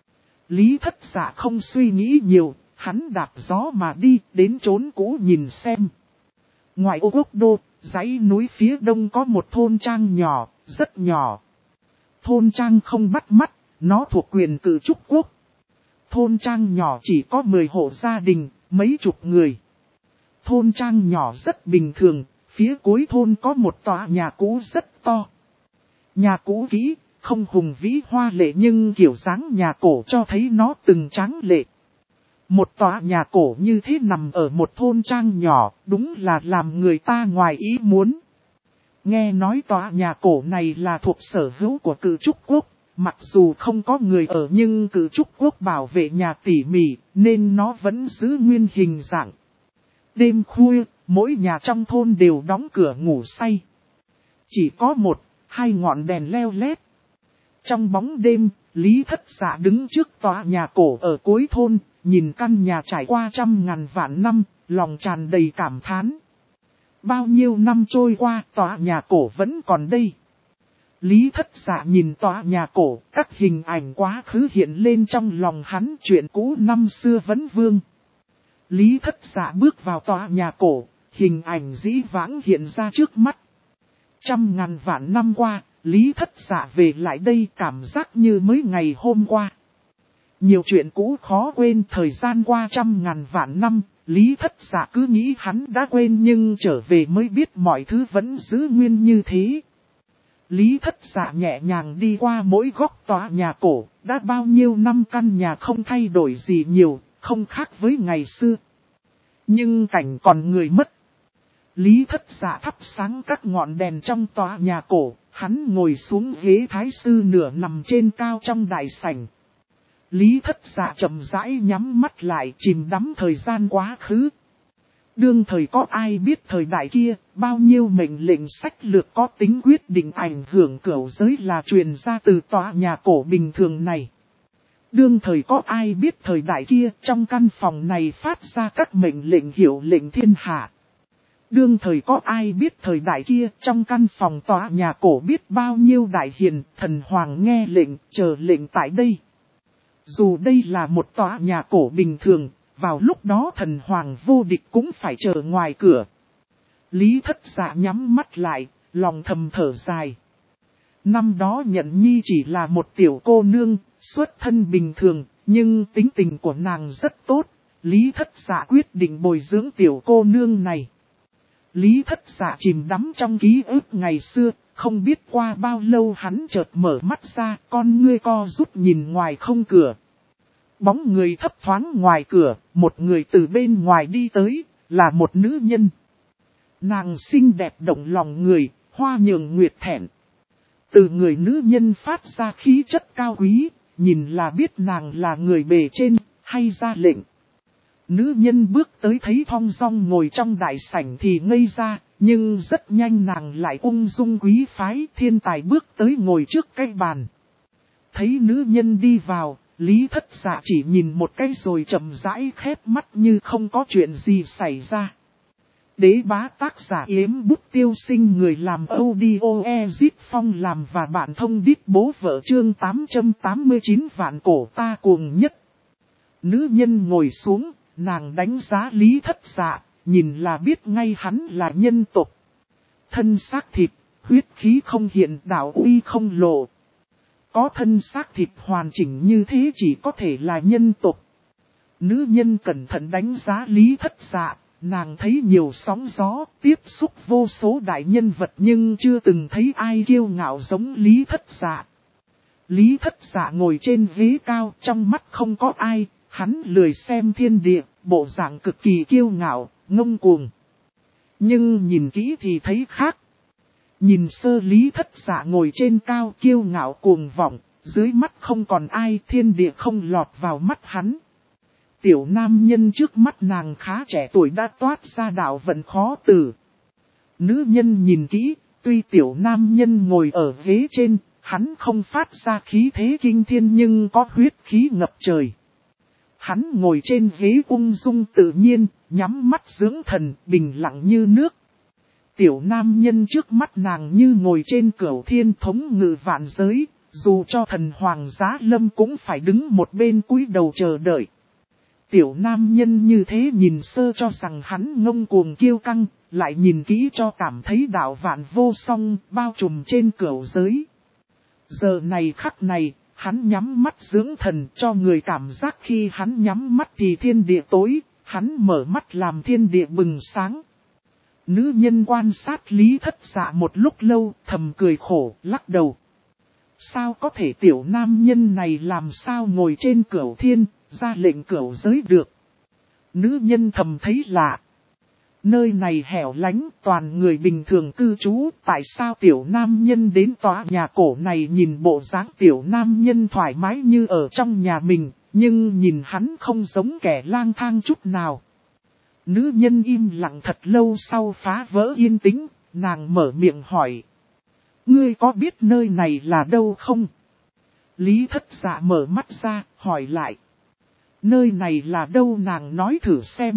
Lý Thất Dạ không suy nghĩ nhiều, hắn đạp gió mà đi đến chốn cũ nhìn xem. Ngoài ô quốc đô, dãy núi phía đông có một thôn trang nhỏ, rất nhỏ. Thôn trang không bắt mắt, nó thuộc quyền Cử Trúc Quốc. Thôn trang nhỏ chỉ có 10 hộ gia đình, mấy chục người. Thôn trang nhỏ rất bình thường, phía cuối thôn có một tòa nhà cũ rất to. Nhà cũ kỹ, không hùng vĩ hoa lệ nhưng kiểu dáng nhà cổ cho thấy nó từng tráng lệ. Một tòa nhà cổ như thế nằm ở một thôn trang nhỏ, đúng là làm người ta ngoài ý muốn. Nghe nói tòa nhà cổ này là thuộc sở hữu của Cử Trúc Quốc, mặc dù không có người ở nhưng Cử Trúc Quốc bảo vệ nhà tỉ mỉ, nên nó vẫn giữ nguyên hình dạng. Đêm khuya, mỗi nhà trong thôn đều đóng cửa ngủ say. Chỉ có 1-2 ngọn đèn leo lét. Trong bóng đêm, Lý Thất Dạ đứng trước tòa nhà cổ ở cuối thôn, nhìn căn nhà trải qua trăm ngàn vạn năm, lòng tràn đầy cảm thán. Bao nhiêu năm trôi qua, tòa nhà cổ vẫn còn đây. Lý Thất Dạ nhìn tòa nhà cổ, các hình ảnh quá khứ hiện lên trong lòng hắn, chuyện cũ năm xưa vẫn vương. Lý Thất Dạ bước vào tòa nhà cổ, hình ảnh dĩ vãng hiện ra trước mắt. Trăm ngàn vạn năm qua, Lý Thất Dạ về lại đây cảm giác như mới ngày hôm qua. Nhiều chuyện cũ khó quên, thời gian qua trăm ngàn vạn năm, Lý Thất Dạ cứ nghĩ hắn đã quên nhưng trở về mới biết mọi thứ vẫn giữ nguyên như thế. Lý Thất Dạ nhẹ nhàng đi qua mỗi góc tòa nhà cổ, đã bao nhiêu năm căn nhà không thay đổi gì nhiều, không khác với ngày xưa. Nhưng cảnh còn người mất. Lý Thất Dạ thắp sáng các ngọn đèn trong tòa nhà cổ, hắn ngồi xuống ghế thái sư nửa nằm trên cao trong đại sảnh. Lý Thất Dạ chậm rãi nhắm mắt lại, chìm đắm thời gian quá khứ. Đương thời có ai biết thời đại kia, bao nhiêu mệnh lệnh sách lược có tính quyết định ảnh hưởng cửu giới là truyền ra từ tòa nhà cổ bình thường này. Đương thời có ai biết thời đại kia, trong căn phòng này phát ra các mệnh lệnh hiệu lệnh thiên hạ. Đương thời có ai biết thời đại kia, trong căn phòng tòa nhà cổ biết bao nhiêu đại hiền, thần hoàng nghe lệnh, chờ lệnh tại đây. Dù đây là một tòa nhà cổ bình thường, vào lúc đó thần hoàng vô địch cũng phải chờ ngoài cửa. Lý Thất Dạ nhắm mắt lại, lòng thầm thở dài. Năm đó Nhận Nhi chỉ là một tiểu cô nương, xuất thân bình thường, nhưng tính tình của nàng rất tốt. Lý Thất Dạ quyết định bồi dưỡng tiểu cô nương này. Lý Thất Dạ chìm đắm trong ký ức ngày xưa, không biết qua bao lâu hắn chợt mở mắt ra, con ngươi co rút nhìn ngoài không cửa. Bóng người thấp thoáng ngoài cửa, một người từ bên ngoài đi tới, là một nữ nhân. Nàng xinh đẹp động lòng người, hoa nhường nguyệt thẹn. Từ người nữ nhân phát ra khí chất cao quý, nhìn là biết nàng là người bề trên, hay ra lệnh. Nữ nhân bước tới thấy thong dong ngồi trong đại sảnh thì ngây ra, nhưng rất nhanh nàng lại ung dung quý phái, thiên tài bước tới ngồi trước cái bàn. Thấy nữ nhân đi vào, Lý Thất Dạ chỉ nhìn một cái rồi chậm rãi khép mắt như không có chuyện gì xảy ra. Đế bá tác giả Yếm Bút Tiêu Sinh, người làm audio Ezit Phong làm và bạn thông đít bố vợ, chương 889 vạn cổ ta cuồng nhất. Nữ nhân ngồi xuống, nàng đánh giá Lý Thất Dạ, nhìn là biết ngay hắn là nhân tộc. Thân xác thịt, huyết khí không hiện, đạo uy không lộ. Có thân xác thịt hoàn chỉnh như thế chỉ có thể là nhân tộc. Nữ nhân cẩn thận đánh giá Lý Thất Dạ, nàng thấy nhiều sóng gió, tiếp xúc vô số đại nhân vật nhưng chưa từng thấy ai kiêu ngạo giống Lý Thất Dạ. Lý Thất Dạ ngồi trên ghế cao, trong mắt không có ai, hắn lười xem thiên địa, bộ dạng cực kỳ kiêu ngạo, ngông cuồng. Nhưng nhìn kỹ thì thấy khác. Nhìn sơ Lý Thất Dạ ngồi trên cao kiêu ngạo cuồng vọng, dưới mắt không còn ai, thiên địa không lọt vào mắt hắn. Tiểu nam nhân trước mắt nàng khá trẻ tuổi đã toát ra đạo vận khó từ. Nữ nhân nhìn kỹ, tuy tiểu nam nhân ngồi ở ghế trên, hắn không phát ra khí thế kinh thiên nhưng có huyết khí ngập trời. Hắn ngồi trên ghế ung dung tự nhiên, nhắm mắt dưỡng thần, bình lặng như nước. Tiểu nam nhân trước mắt nàng như ngồi trên cửu thiên thống ngự vạn giới, dù cho thần hoàng giá lâm cũng phải đứng một bên cúi đầu chờ đợi. Tiểu nam nhân như thế nhìn sơ cho rằng hắn ngông cuồng kiêu căng, lại nhìn kỹ cho cảm thấy đạo vạn vô song bao trùm trên cửu giới. Giờ này khắc này, hắn nhắm mắt dưỡng thần cho người cảm giác khi hắn nhắm mắt thì thiên địa tối, hắn mở mắt làm thiên địa bừng sáng. Nữ nhân quan sát Lý Thất Dạ một lúc lâu, thầm cười khổ, lắc đầu. Sao có thể tiểu nam nhân này làm sao ngồi trên cửu thiên, ra lệnh cửu giới được. Nữ nhân thầm thấy lạ. Nơi này hẻo lánh, toàn người bình thường cư trú, tại sao tiểu nam nhân đến tòa nhà cổ này nhìn bộ dáng tiểu nam nhân thoải mái như ở trong nhà mình, nhưng nhìn hắn không giống kẻ lang thang chút nào. Nữ nhân im lặng thật lâu sau phá vỡ yên tĩnh, nàng mở miệng hỏi. Ngươi có biết nơi này là đâu không? Lý Thất Dạ mở mắt ra, hỏi lại. Nơi này là đâu nàng nói thử xem.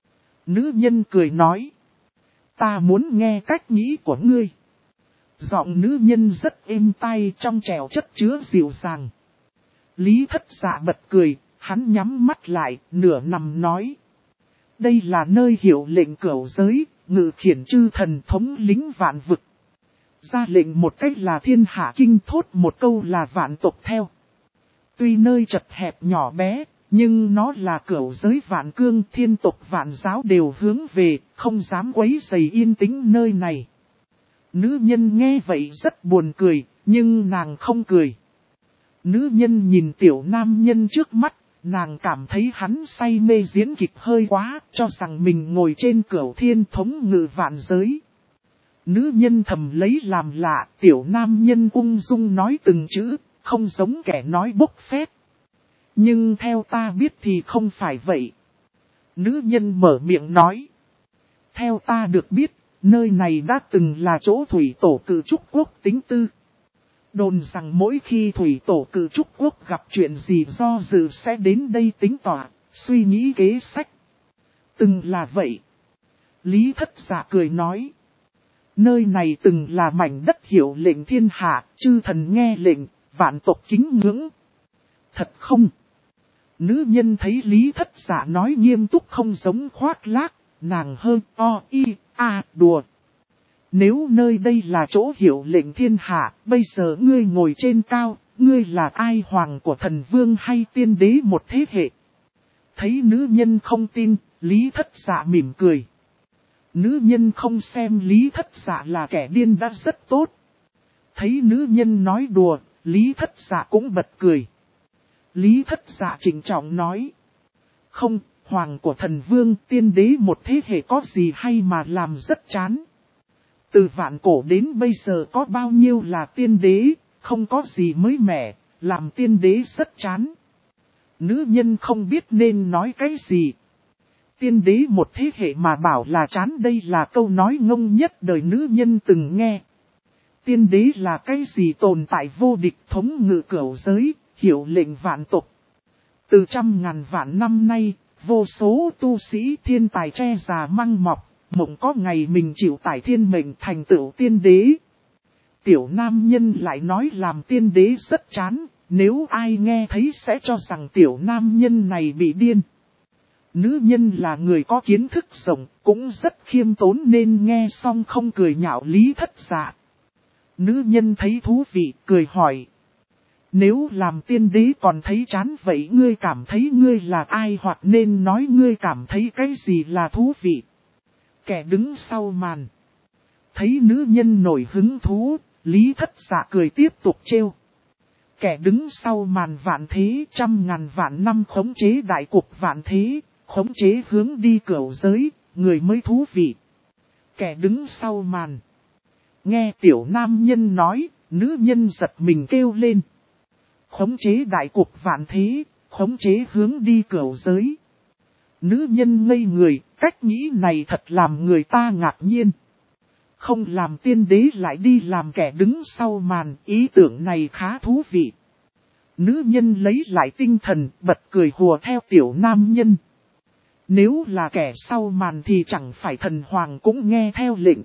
Nữ nhân cười nói. Ta muốn nghe cách nghĩ của ngươi. Giọng nữ nhân rất êm tai trong trẻo chất chứa dịu dàng. Lý Thất Dạ bật cười, hắn nhắm mắt lại, nửa nằm nói. Đây là nơi hiệu lệnh cửu giới, ngự khiển chư thần thống lĩnh vạn vực. Ra lệnh một cách là thiên hạ kinh thốt một câu là vạn tộc theo. Tuy nơi chật hẹp nhỏ bé, nhưng nó là cửu giới vạn cương, thiên tộc vạn giáo đều hướng về, không dám quấy rầy yên tĩnh nơi này. Nữ nhân nghe vậy rất buồn cười, nhưng nàng không cười. Nữ nhân nhìn tiểu nam nhân trước mắt, nàng cảm thấy hắn say mê diễn kịch hơi quá, cho rằng mình ngồi trên cửu thiên thống ngự vạn giới. Nữ nhân thầm lấy làm lạ, tiểu nam nhân ung dung nói từng chữ, không giống kẻ nói bốc phét. Nhưng theo ta biết thì không phải vậy. Nữ nhân mở miệng nói. Theo ta được biết, nơi này đã từng là chỗ thủy tổ cử trúc quốc tính tư. Đồn rằng mỗi khi thủy tổ cử trúc quốc gặp chuyện gì do dự sẽ đến đây tính tỏa, suy nghĩ kế sách. Từng là vậy. Lý Thất Dạ cười nói. Nơi này từng là mảnh đất hiệu lệnh thiên hạ, chư thần nghe lệnh, vạn tộc kính ngưỡng. Thật không? Nữ nhân thấy Lý Thất Dạ nói nghiêm túc không giống khoác lác, nàng hơn đùa. Nếu nơi đây là chỗ hiệu lệnh thiên hạ, bây giờ ngươi ngồi trên cao, ngươi là ai, hoàng của thần vương hay tiên đế một thế hệ? Thấy nữ nhân không tin, Lý Thất Dạ mỉm cười. Nữ nhân không xem Lý Thất Dạ là kẻ điên đã rất tốt. Thấy nữ nhân nói đùa, Lý Thất Dạ cũng bật cười. Lý Thất Dạ trịnh trọng nói. Không, hoàng của thần vương tiên đế một thế hệ có gì hay mà làm rất chán. Từ vạn cổ đến bây giờ có bao nhiêu là tiên đế, không có gì mới mẻ, làm tiên đế rất chán. Nữ nhân không biết nên nói cái gì. Tiên đế một thế hệ mà bảo là chán, đây là câu nói ngông nhất đời nữ nhân từng nghe. Tiên đế là cái gì tồn tại vô địch thống ngự cửu giới, hiệu lệnh vạn tộc. Từ trăm ngàn vạn năm nay, vô số tu sĩ thiên tài tre già măng mọc, mộng có ngày mình chịu tải thiên mệnh thành tựu tiên đế. Tiểu nam nhân lại nói làm tiên đế rất chán, nếu ai nghe thấy sẽ cho rằng tiểu nam nhân này bị điên. Nữ nhân là người có kiến thức rộng, cũng rất khiêm tốn nên nghe xong không cười nhạo Lý Thất Dạ. Nữ nhân thấy thú vị, cười hỏi. Nếu làm tiên đế còn thấy chán vậy ngươi cảm thấy ngươi là ai, hoặc nên nói ngươi cảm thấy cái gì là thú vị? Kẻ đứng sau màn. Thấy nữ nhân nổi hứng thú, Lý Thất Dạ cười tiếp tục trêu. Kẻ đứng sau màn vạn thế, trăm ngàn vạn năm khống chế đại cục vạn thế, khống chế hướng đi cửu giới, người mới thú vị. Kẻ đứng sau màn. Nghe tiểu nam nhân nói, nữ nhân giật mình kêu lên. Khống chế đại cục vạn thế, khống chế hướng đi cửu giới. Nữ nhân ngây người, cách nghĩ này thật làm người ta ngạc nhiên. Không làm tiên đế lại đi làm kẻ đứng sau màn, ý tưởng này khá thú vị. Nữ nhân lấy lại tinh thần, bật cười hùa theo tiểu nam nhân. Nếu là kẻ sau màn thì chẳng phải thần hoàng cũng nghe theo lệnh.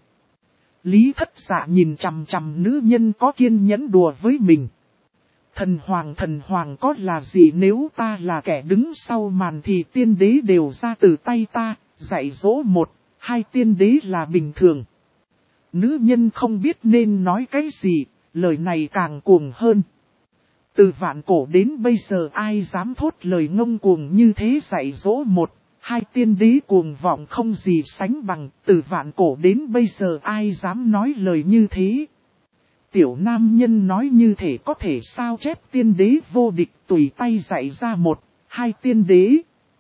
Lý Thất Dạ nhìn chằm chằm nữ nhân có kiên nhẫn đùa với mình. Thần hoàng có là gì, nếu ta là kẻ đứng sau màn thì tiên đế đều ra từ tay ta, dạy dỗ một, hai tiên đế là bình thường. Nữ nhân không biết nên nói cái gì, lời này càng cuồng hơn. Từ vạn cổ đến bây giờ ai dám thốt lời ngông cuồng như thế, dạy dỗ một, hai tiên đế cuồng vọng không gì sánh bằng, từ vạn cổ đến bây giờ ai dám nói lời như thế. Tiểu nam nhân nói như thể có thể sao chép tiên đế vô địch tùy tay dạy ra một, hai tiên đế.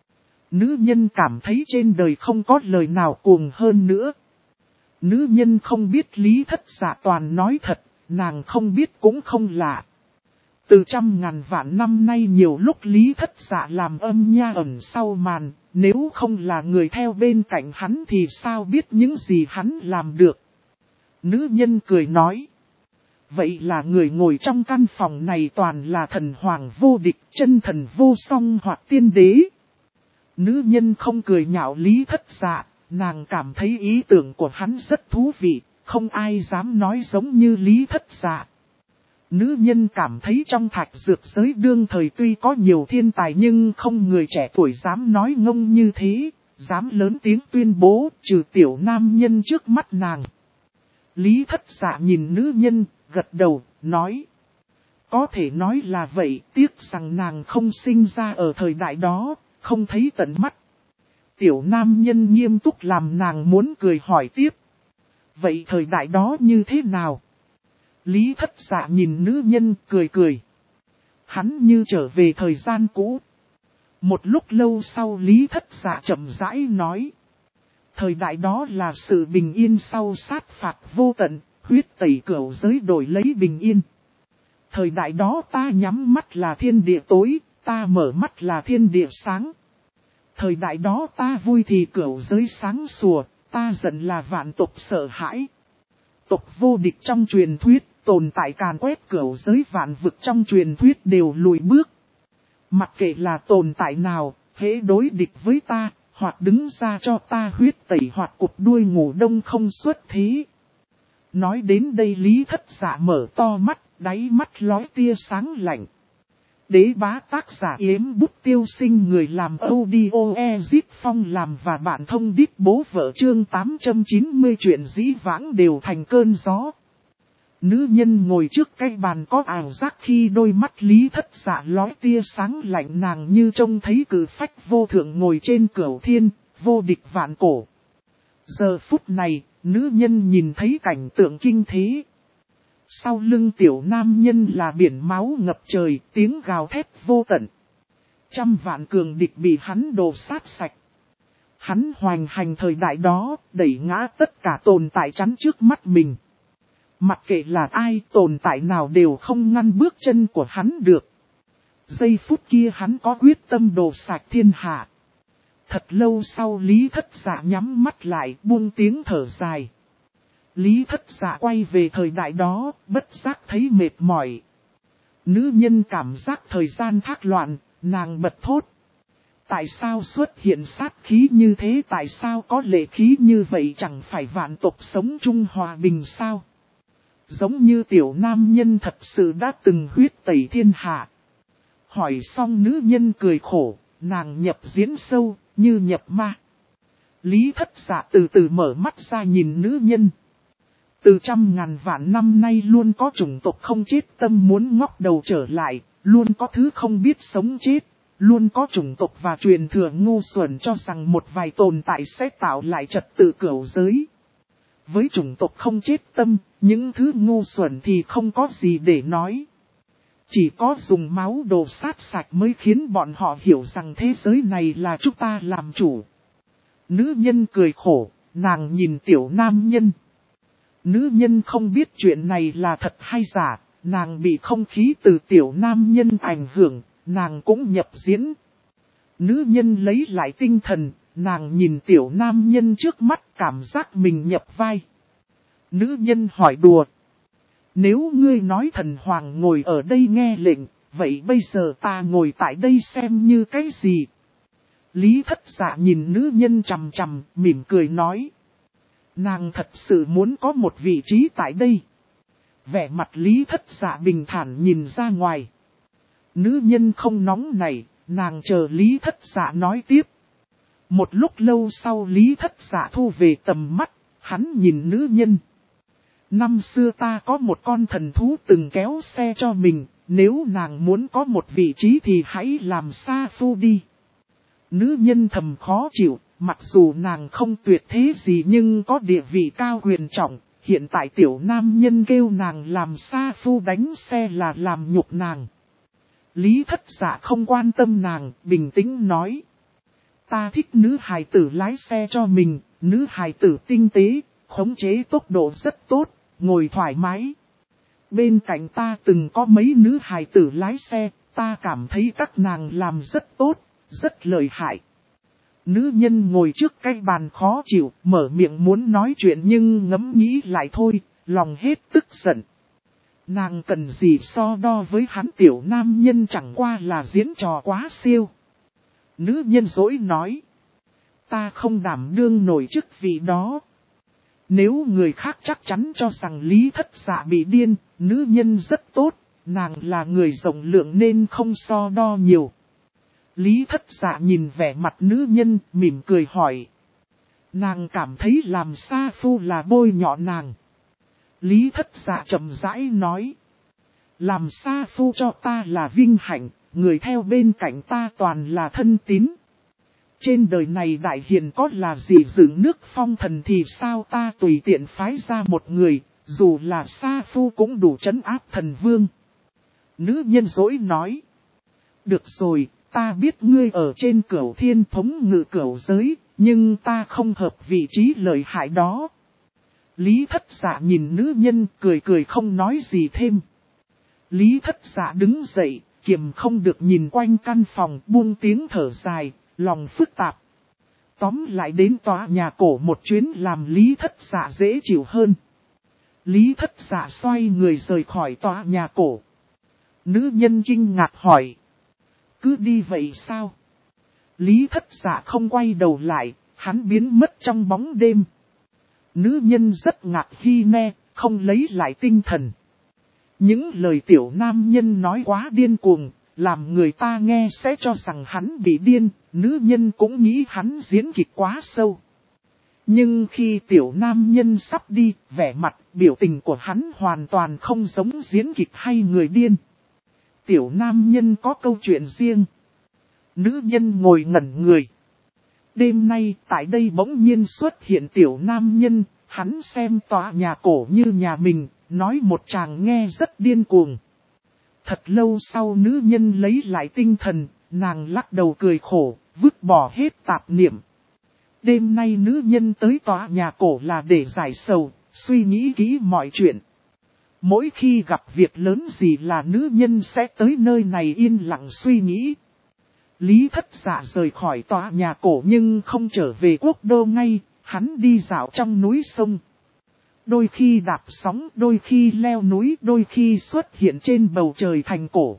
Nữ nhân cảm thấy trên đời không có lời nào cuồng hơn nữa. Nữ nhân không biết Lý Thất Dạ toàn nói thật, nàng không biết cũng không lạ. Từ trăm ngàn vạn năm nay nhiều lúc Lý Thất Dạ làm âm nha ẩn sau màn, nếu không là người theo bên cạnh hắn thì sao biết những gì hắn làm được. Nữ nhân cười nói. Vậy là người ngồi trong căn phòng này toàn là thần hoàng vô địch, chân thần vô song hoặc tiên đế. Nữ nhân không cười nhạo Lý Thất Dạ, nàng cảm thấy ý tưởng của hắn rất thú vị, không ai dám nói giống như Lý Thất Dạ. Nữ nhân cảm thấy trong thạch dược giới đương thời tuy có nhiều thiên tài nhưng không người trẻ tuổi dám nói ngông như thế, dám lớn tiếng tuyên bố trừ tiểu nam nhân trước mắt nàng. Lý Thất Dạ nhìn nữ nhân, gật đầu, nói. Có thể nói là vậy, tiếc rằng nàng không sinh ra ở thời đại đó, không thấy tận mắt. Tiểu nam nhân nghiêm túc làm nàng muốn cười hỏi tiếp. Vậy thời đại đó như thế nào? Lý Thất Dạ nhìn nữ nhân cười cười. Hắn như trở về thời gian cũ. Một lúc lâu sau Lý Thất Dạ chậm rãi nói. Thời đại đó là sự bình yên sau sát phạt vô tận, huyết tẩy cửu giới đổi lấy bình yên. Thời đại đó ta nhắm mắt là thiên địa tối, ta mở mắt là thiên địa sáng. Thời đại đó ta vui thì cửu giới sáng sủa, ta giận là vạn tộc sợ hãi. Tộc vô địch trong truyền thuyết, tồn tại càn quét cửu giới vạn vực trong truyền thuyết đều lùi bước. Mặc kệ là tồn tại nào, hễ đối địch với ta, hoặc đứng ra cho ta huyết tẩy hoặc cụp đuôi ngủ đông không xuất thế. Nói đến đây Lý Thất Dạ mở to mắt, đáy mắt lóe tia sáng lạnh. Đế bá tác giả Yếm Bút Tiêu Sinh, người làm audio Ezip Phong làm và bạn thông đít bố vợ chương 890 chuyện dĩ vãng đều thành cơn gió. Nữ nhân ngồi trước cái bàn có ảo giác khi đôi mắt Lý Thất Dạ lóe tia sáng lạnh, nàng như trông thấy cử phách vô thượng ngồi trên cửu thiên, vô địch vạn cổ. Giờ phút này, nữ nhân nhìn thấy cảnh tượng kinh thế. Sau lưng tiểu nam nhân là biển máu ngập trời, tiếng gào thét vô tận. Trăm vạn cường địch bị hắn đồ sát sạch. Hắn hoành hành thời đại đó, đẩy ngã tất cả tồn tại chắn trước mắt mình. Mặc kệ là ai, tồn tại nào đều không ngăn bước chân của hắn được. Giây phút kia hắn có quyết tâm đồ sạch thiên hạ. Thật lâu sau Lý Thất Dạ nhắm mắt lại, buông tiếng thở dài. Lý Thất Dạ quay về thời đại đó, bất giác thấy mệt mỏi. Nữ nhân cảm giác thời gian thác loạn, nàng bật thốt. Tại sao xuất hiện sát khí như thế, tại sao có lệ khí như vậy, chẳng phải vạn tộc sống chung hòa bình sao? Giống như tiểu nam nhân thật sự đã từng huyết tẩy thiên hạ. Hỏi xong nữ nhân cười khổ, nàng nhập diễn sâu, như nhập ma. Lý Thất Dạ từ từ mở mắt ra nhìn nữ nhân. Từ trăm ngàn vạn năm nay luôn có chủng tộc không chết tâm muốn ngóc đầu trở lại, luôn có thứ không biết sống chết, luôn có chủng tộc và truyền thừa ngu xuẩn cho rằng một vài tồn tại sẽ tạo lại trật tự cửu giới. Với chủng tộc không chết tâm, những thứ ngu xuẩn thì không có gì để nói. Chỉ có dùng máu đồ sát sạch mới khiến bọn họ hiểu rằng thế giới này là chúng ta làm chủ. Nữ nhân cười khổ, nàng nhìn tiểu nam nhân. Nữ nhân không biết chuyện này là thật hay giả, nàng bị không khí từ tiểu nam nhân ảnh hưởng, nàng cũng nhập diễn. Nữ nhân lấy lại tinh thần, nàng nhìn tiểu nam nhân trước mắt cảm giác mình nhập vai. Nữ nhân hỏi đùa. Nếu ngươi nói thần hoàng ngồi ở đây nghe lệnh, vậy bây giờ ta ngồi tại đây xem như cái gì? Lý Thất Dạ nhìn nữ nhân chằm chằm, mỉm cười nói. Nàng thật sự muốn có một vị trí tại đây. Vẻ mặt Lý Thất Dạ bình thản nhìn ra ngoài. Nữ nhân không nóng nảy, nàng chờ Lý Thất Dạ nói tiếp. Một lúc lâu sau Lý Thất Dạ thu về tầm mắt, hắn nhìn nữ nhân. Năm xưa ta có một con thần thú từng kéo xe cho mình, nếu nàng muốn có một vị trí thì hãy làm sa phu đi. Nữ nhân thầm khó chịu, mặc dù nàng không tuyệt thế gì nhưng có địa vị cao quyền trọng, hiện tại tiểu nam nhân kêu nàng làm sa phu đánh xe là làm nhục nàng. Lý Thất Dạ không quan tâm nàng, bình tĩnh nói. Ta thích nữ hài tử lái xe cho mình, nữ hài tử tinh tế, khống chế tốc độ rất tốt, ngồi thoải mái. Bên cạnh ta từng có mấy nữ hài tử lái xe, ta cảm thấy các nàng làm rất tốt, rất lợi hại. Nữ nhân ngồi trước cái bàn khó chịu, mở miệng muốn nói chuyện nhưng ngẫm nghĩ lại thôi, lòng hết tức giận. Nàng cần gì so đo với hắn, tiểu nam nhân chẳng qua là diễn trò quá siêu. Nữ nhân dỗi nói. Ta không đảm đương nổi chức vị đó. Nếu người khác chắc chắn cho rằng Lý Thất Dạ bị điên, nữ nhân rất tốt, nàng là người rộng lượng nên không so đo nhiều. Lý Thất Dạ nhìn vẻ mặt nữ nhân, mỉm cười hỏi. Nàng cảm thấy làm sa phu là bôi nhọ nàng. Lý Thất Dạ chậm rãi nói. Làm sa phu cho ta là vinh hạnh, người theo bên cạnh ta toàn là thân tín. Trên đời này đại hiền có là gì dựng nước phong thần thì sao ta tùy tiện phái ra một người, dù là sa phu cũng đủ trấn áp thần vương. Nữ nhân dỗi nói. Được rồi, ta biết ngươi ở trên cửu thiên thống ngự cửu giới, nhưng ta không hợp vị trí lợi hại đó. Lý Thất Dạ nhìn nữ nhân cười cười không nói gì thêm. Lý Thất Dạ đứng dậy, kiềm không được nhìn quanh căn phòng buông tiếng thở dài, lòng phức tạp. Tóm lại đến tòa nhà cổ một chuyến làm Lý Thất Dạ dễ chịu hơn. Lý Thất Dạ xoay người rời khỏi tòa nhà cổ. Nữ nhân kinh ngạc hỏi. Cứ đi vậy sao? Lý Thất Dạ không quay đầu lại, hắn biến mất trong bóng đêm. Nữ nhân rất ngạc khi nghe, không lấy lại tinh thần. Những lời tiểu nam nhân nói quá điên cuồng, làm người ta nghe sẽ cho rằng hắn bị điên, nữ nhân cũng nghĩ hắn diễn kịch quá sâu. Nhưng khi tiểu nam nhân sắp đi, vẻ mặt, biểu tình của hắn hoàn toàn không giống diễn kịch hay người điên. Tiểu nam nhân có câu chuyện riêng. Nữ nhân ngồi ngẩn người. Đêm nay tại đây bỗng nhiên xuất hiện tiểu nam nhân, hắn xem tòa nhà cổ như nhà mình, nói một chàng nghe rất điên cuồng. Thật lâu sau nữ nhân lấy lại tinh thần, nàng lắc đầu cười khổ, vứt bỏ hết tạp niệm. Đêm nay nữ nhân tới tòa nhà cổ là để giải sầu, suy nghĩ kỹ mọi chuyện. Mỗi khi gặp việc lớn gì là nữ nhân sẽ tới nơi này yên lặng suy nghĩ. Lý Thất Dạ rời khỏi tòa nhà cổ nhưng không trở về quốc đô ngay, hắn đi dạo trong núi sông. Đôi khi đạp sóng, đôi khi leo núi, đôi khi xuất hiện trên bầu trời thành cổ.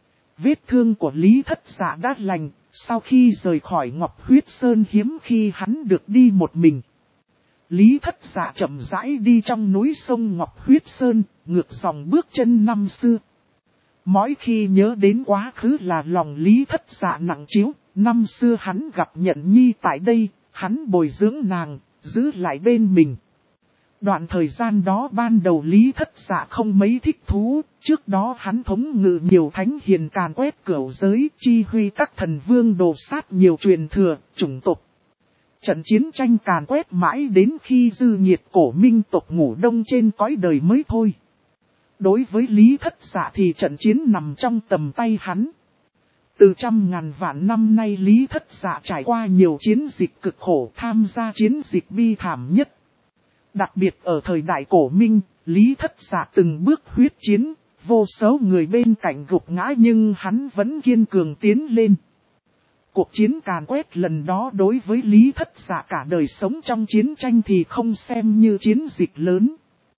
Vết thương của Lý Thất Dạ đã lành, sau khi rời khỏi Ngọc Huyết Sơn hiếm khi hắn được đi một mình. Lý Thất Dạ chậm rãi đi trong núi sông Ngọc Huyết Sơn, ngược dòng bước chân năm xưa. Mỗi khi nhớ đến quá khứ là lòng Lý Thất Dạ nặng trĩu, năm xưa hắn gặp Nhận Nhi tại đây, hắn bồi dưỡng nàng, giữ lại bên mình. Đoạn thời gian đó ban đầu Lý Thất Dạ không mấy thích thú, trước đó hắn thống ngự nhiều thánh hiền càn quét cửu giới, chi huy các thần vương đồ sát nhiều truyền thừa, chủng tộc. Trận chiến tranh càn quét mãi đến khi dư nhiệt cổ minh tộc ngủ đông trên cõi đời mới thôi. Đối với Lý Thất Dạ thì trận chiến nằm trong tầm tay hắn. Từ trăm ngàn vạn năm nay Lý Thất Dạ trải qua nhiều chiến dịch cực khổ, tham gia chiến dịch bi thảm nhất. Đặc biệt ở thời đại cổ minh, Lý Thất Dạ từng bước huyết chiến, vô số người bên cạnh gục ngã nhưng hắn vẫn kiên cường tiến lên. Cuộc chiến càn quét lần đó đối với Lý Thất Dạ cả đời sống trong chiến tranh thì không xem như chiến dịch lớn.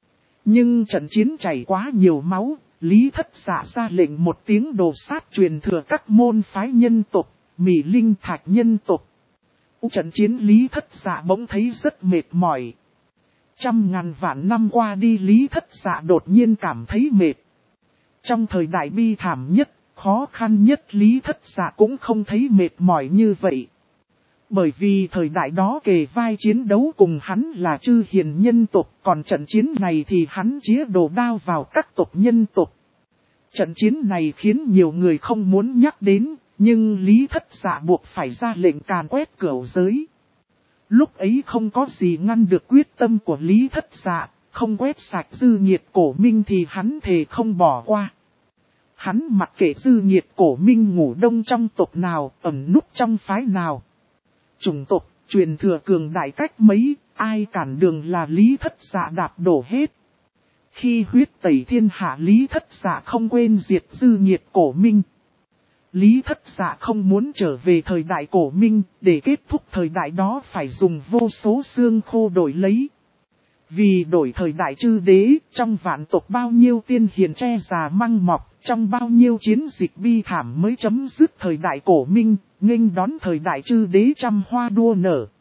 Nhưng trận chiến chảy quá nhiều máu, Lý Thất Dạ ra lệnh một tiếng đồ sát truyền thừa các môn phái nhân tộc, Mị Linh Thạch nhân tộc. Trận chiến Lý Thất Dạ bỗng thấy rất mệt mỏi. Trăm ngàn vạn năm qua đi Lý Thất Dạ đột nhiên cảm thấy mệt. Trong thời đại bi thảm nhất, khó khăn nhất Lý Thất Dạ cũng không thấy mệt mỏi như vậy. Bởi vì thời đại đó kề vai chiến đấu cùng hắn là chư hiền nhân tộc, còn trận chiến này thì hắn chĩa đồ đao vào các tộc nhân tộc. Trận chiến này khiến nhiều người không muốn nhắc đến, nhưng Lý Thất Dạ buộc phải ra lệnh càn quét cửu giới. Lúc ấy không có gì ngăn được quyết tâm của Lý Thất Dạ, không quét sạch dư nhiệt cổ minh thì hắn thề không bỏ qua. Hắn mặc kệ dư nhiệt cổ minh ngủ đông trong tộc nào, ẩn núp trong phái nào. Chủng tộc, truyền thừa cường đại cách mấy, ai cản đường là Lý Thất Dạ đạp đổ hết. Khi huyết tẩy thiên hạ Lý Thất Dạ không quên diệt dư nhiệt cổ minh. Lý Thất Dạ không muốn trở về thời đại cổ minh, để kết thúc thời đại đó phải dùng vô số xương khô đổi lấy. Vì đổi thời đại chư đế, trong vạn tộc bao nhiêu tiên hiền tre già măng mọc, trong bao nhiêu chiến dịch bi thảm mới chấm dứt thời đại cổ minh, nghênh đón thời đại chư đế trăm hoa đua nở.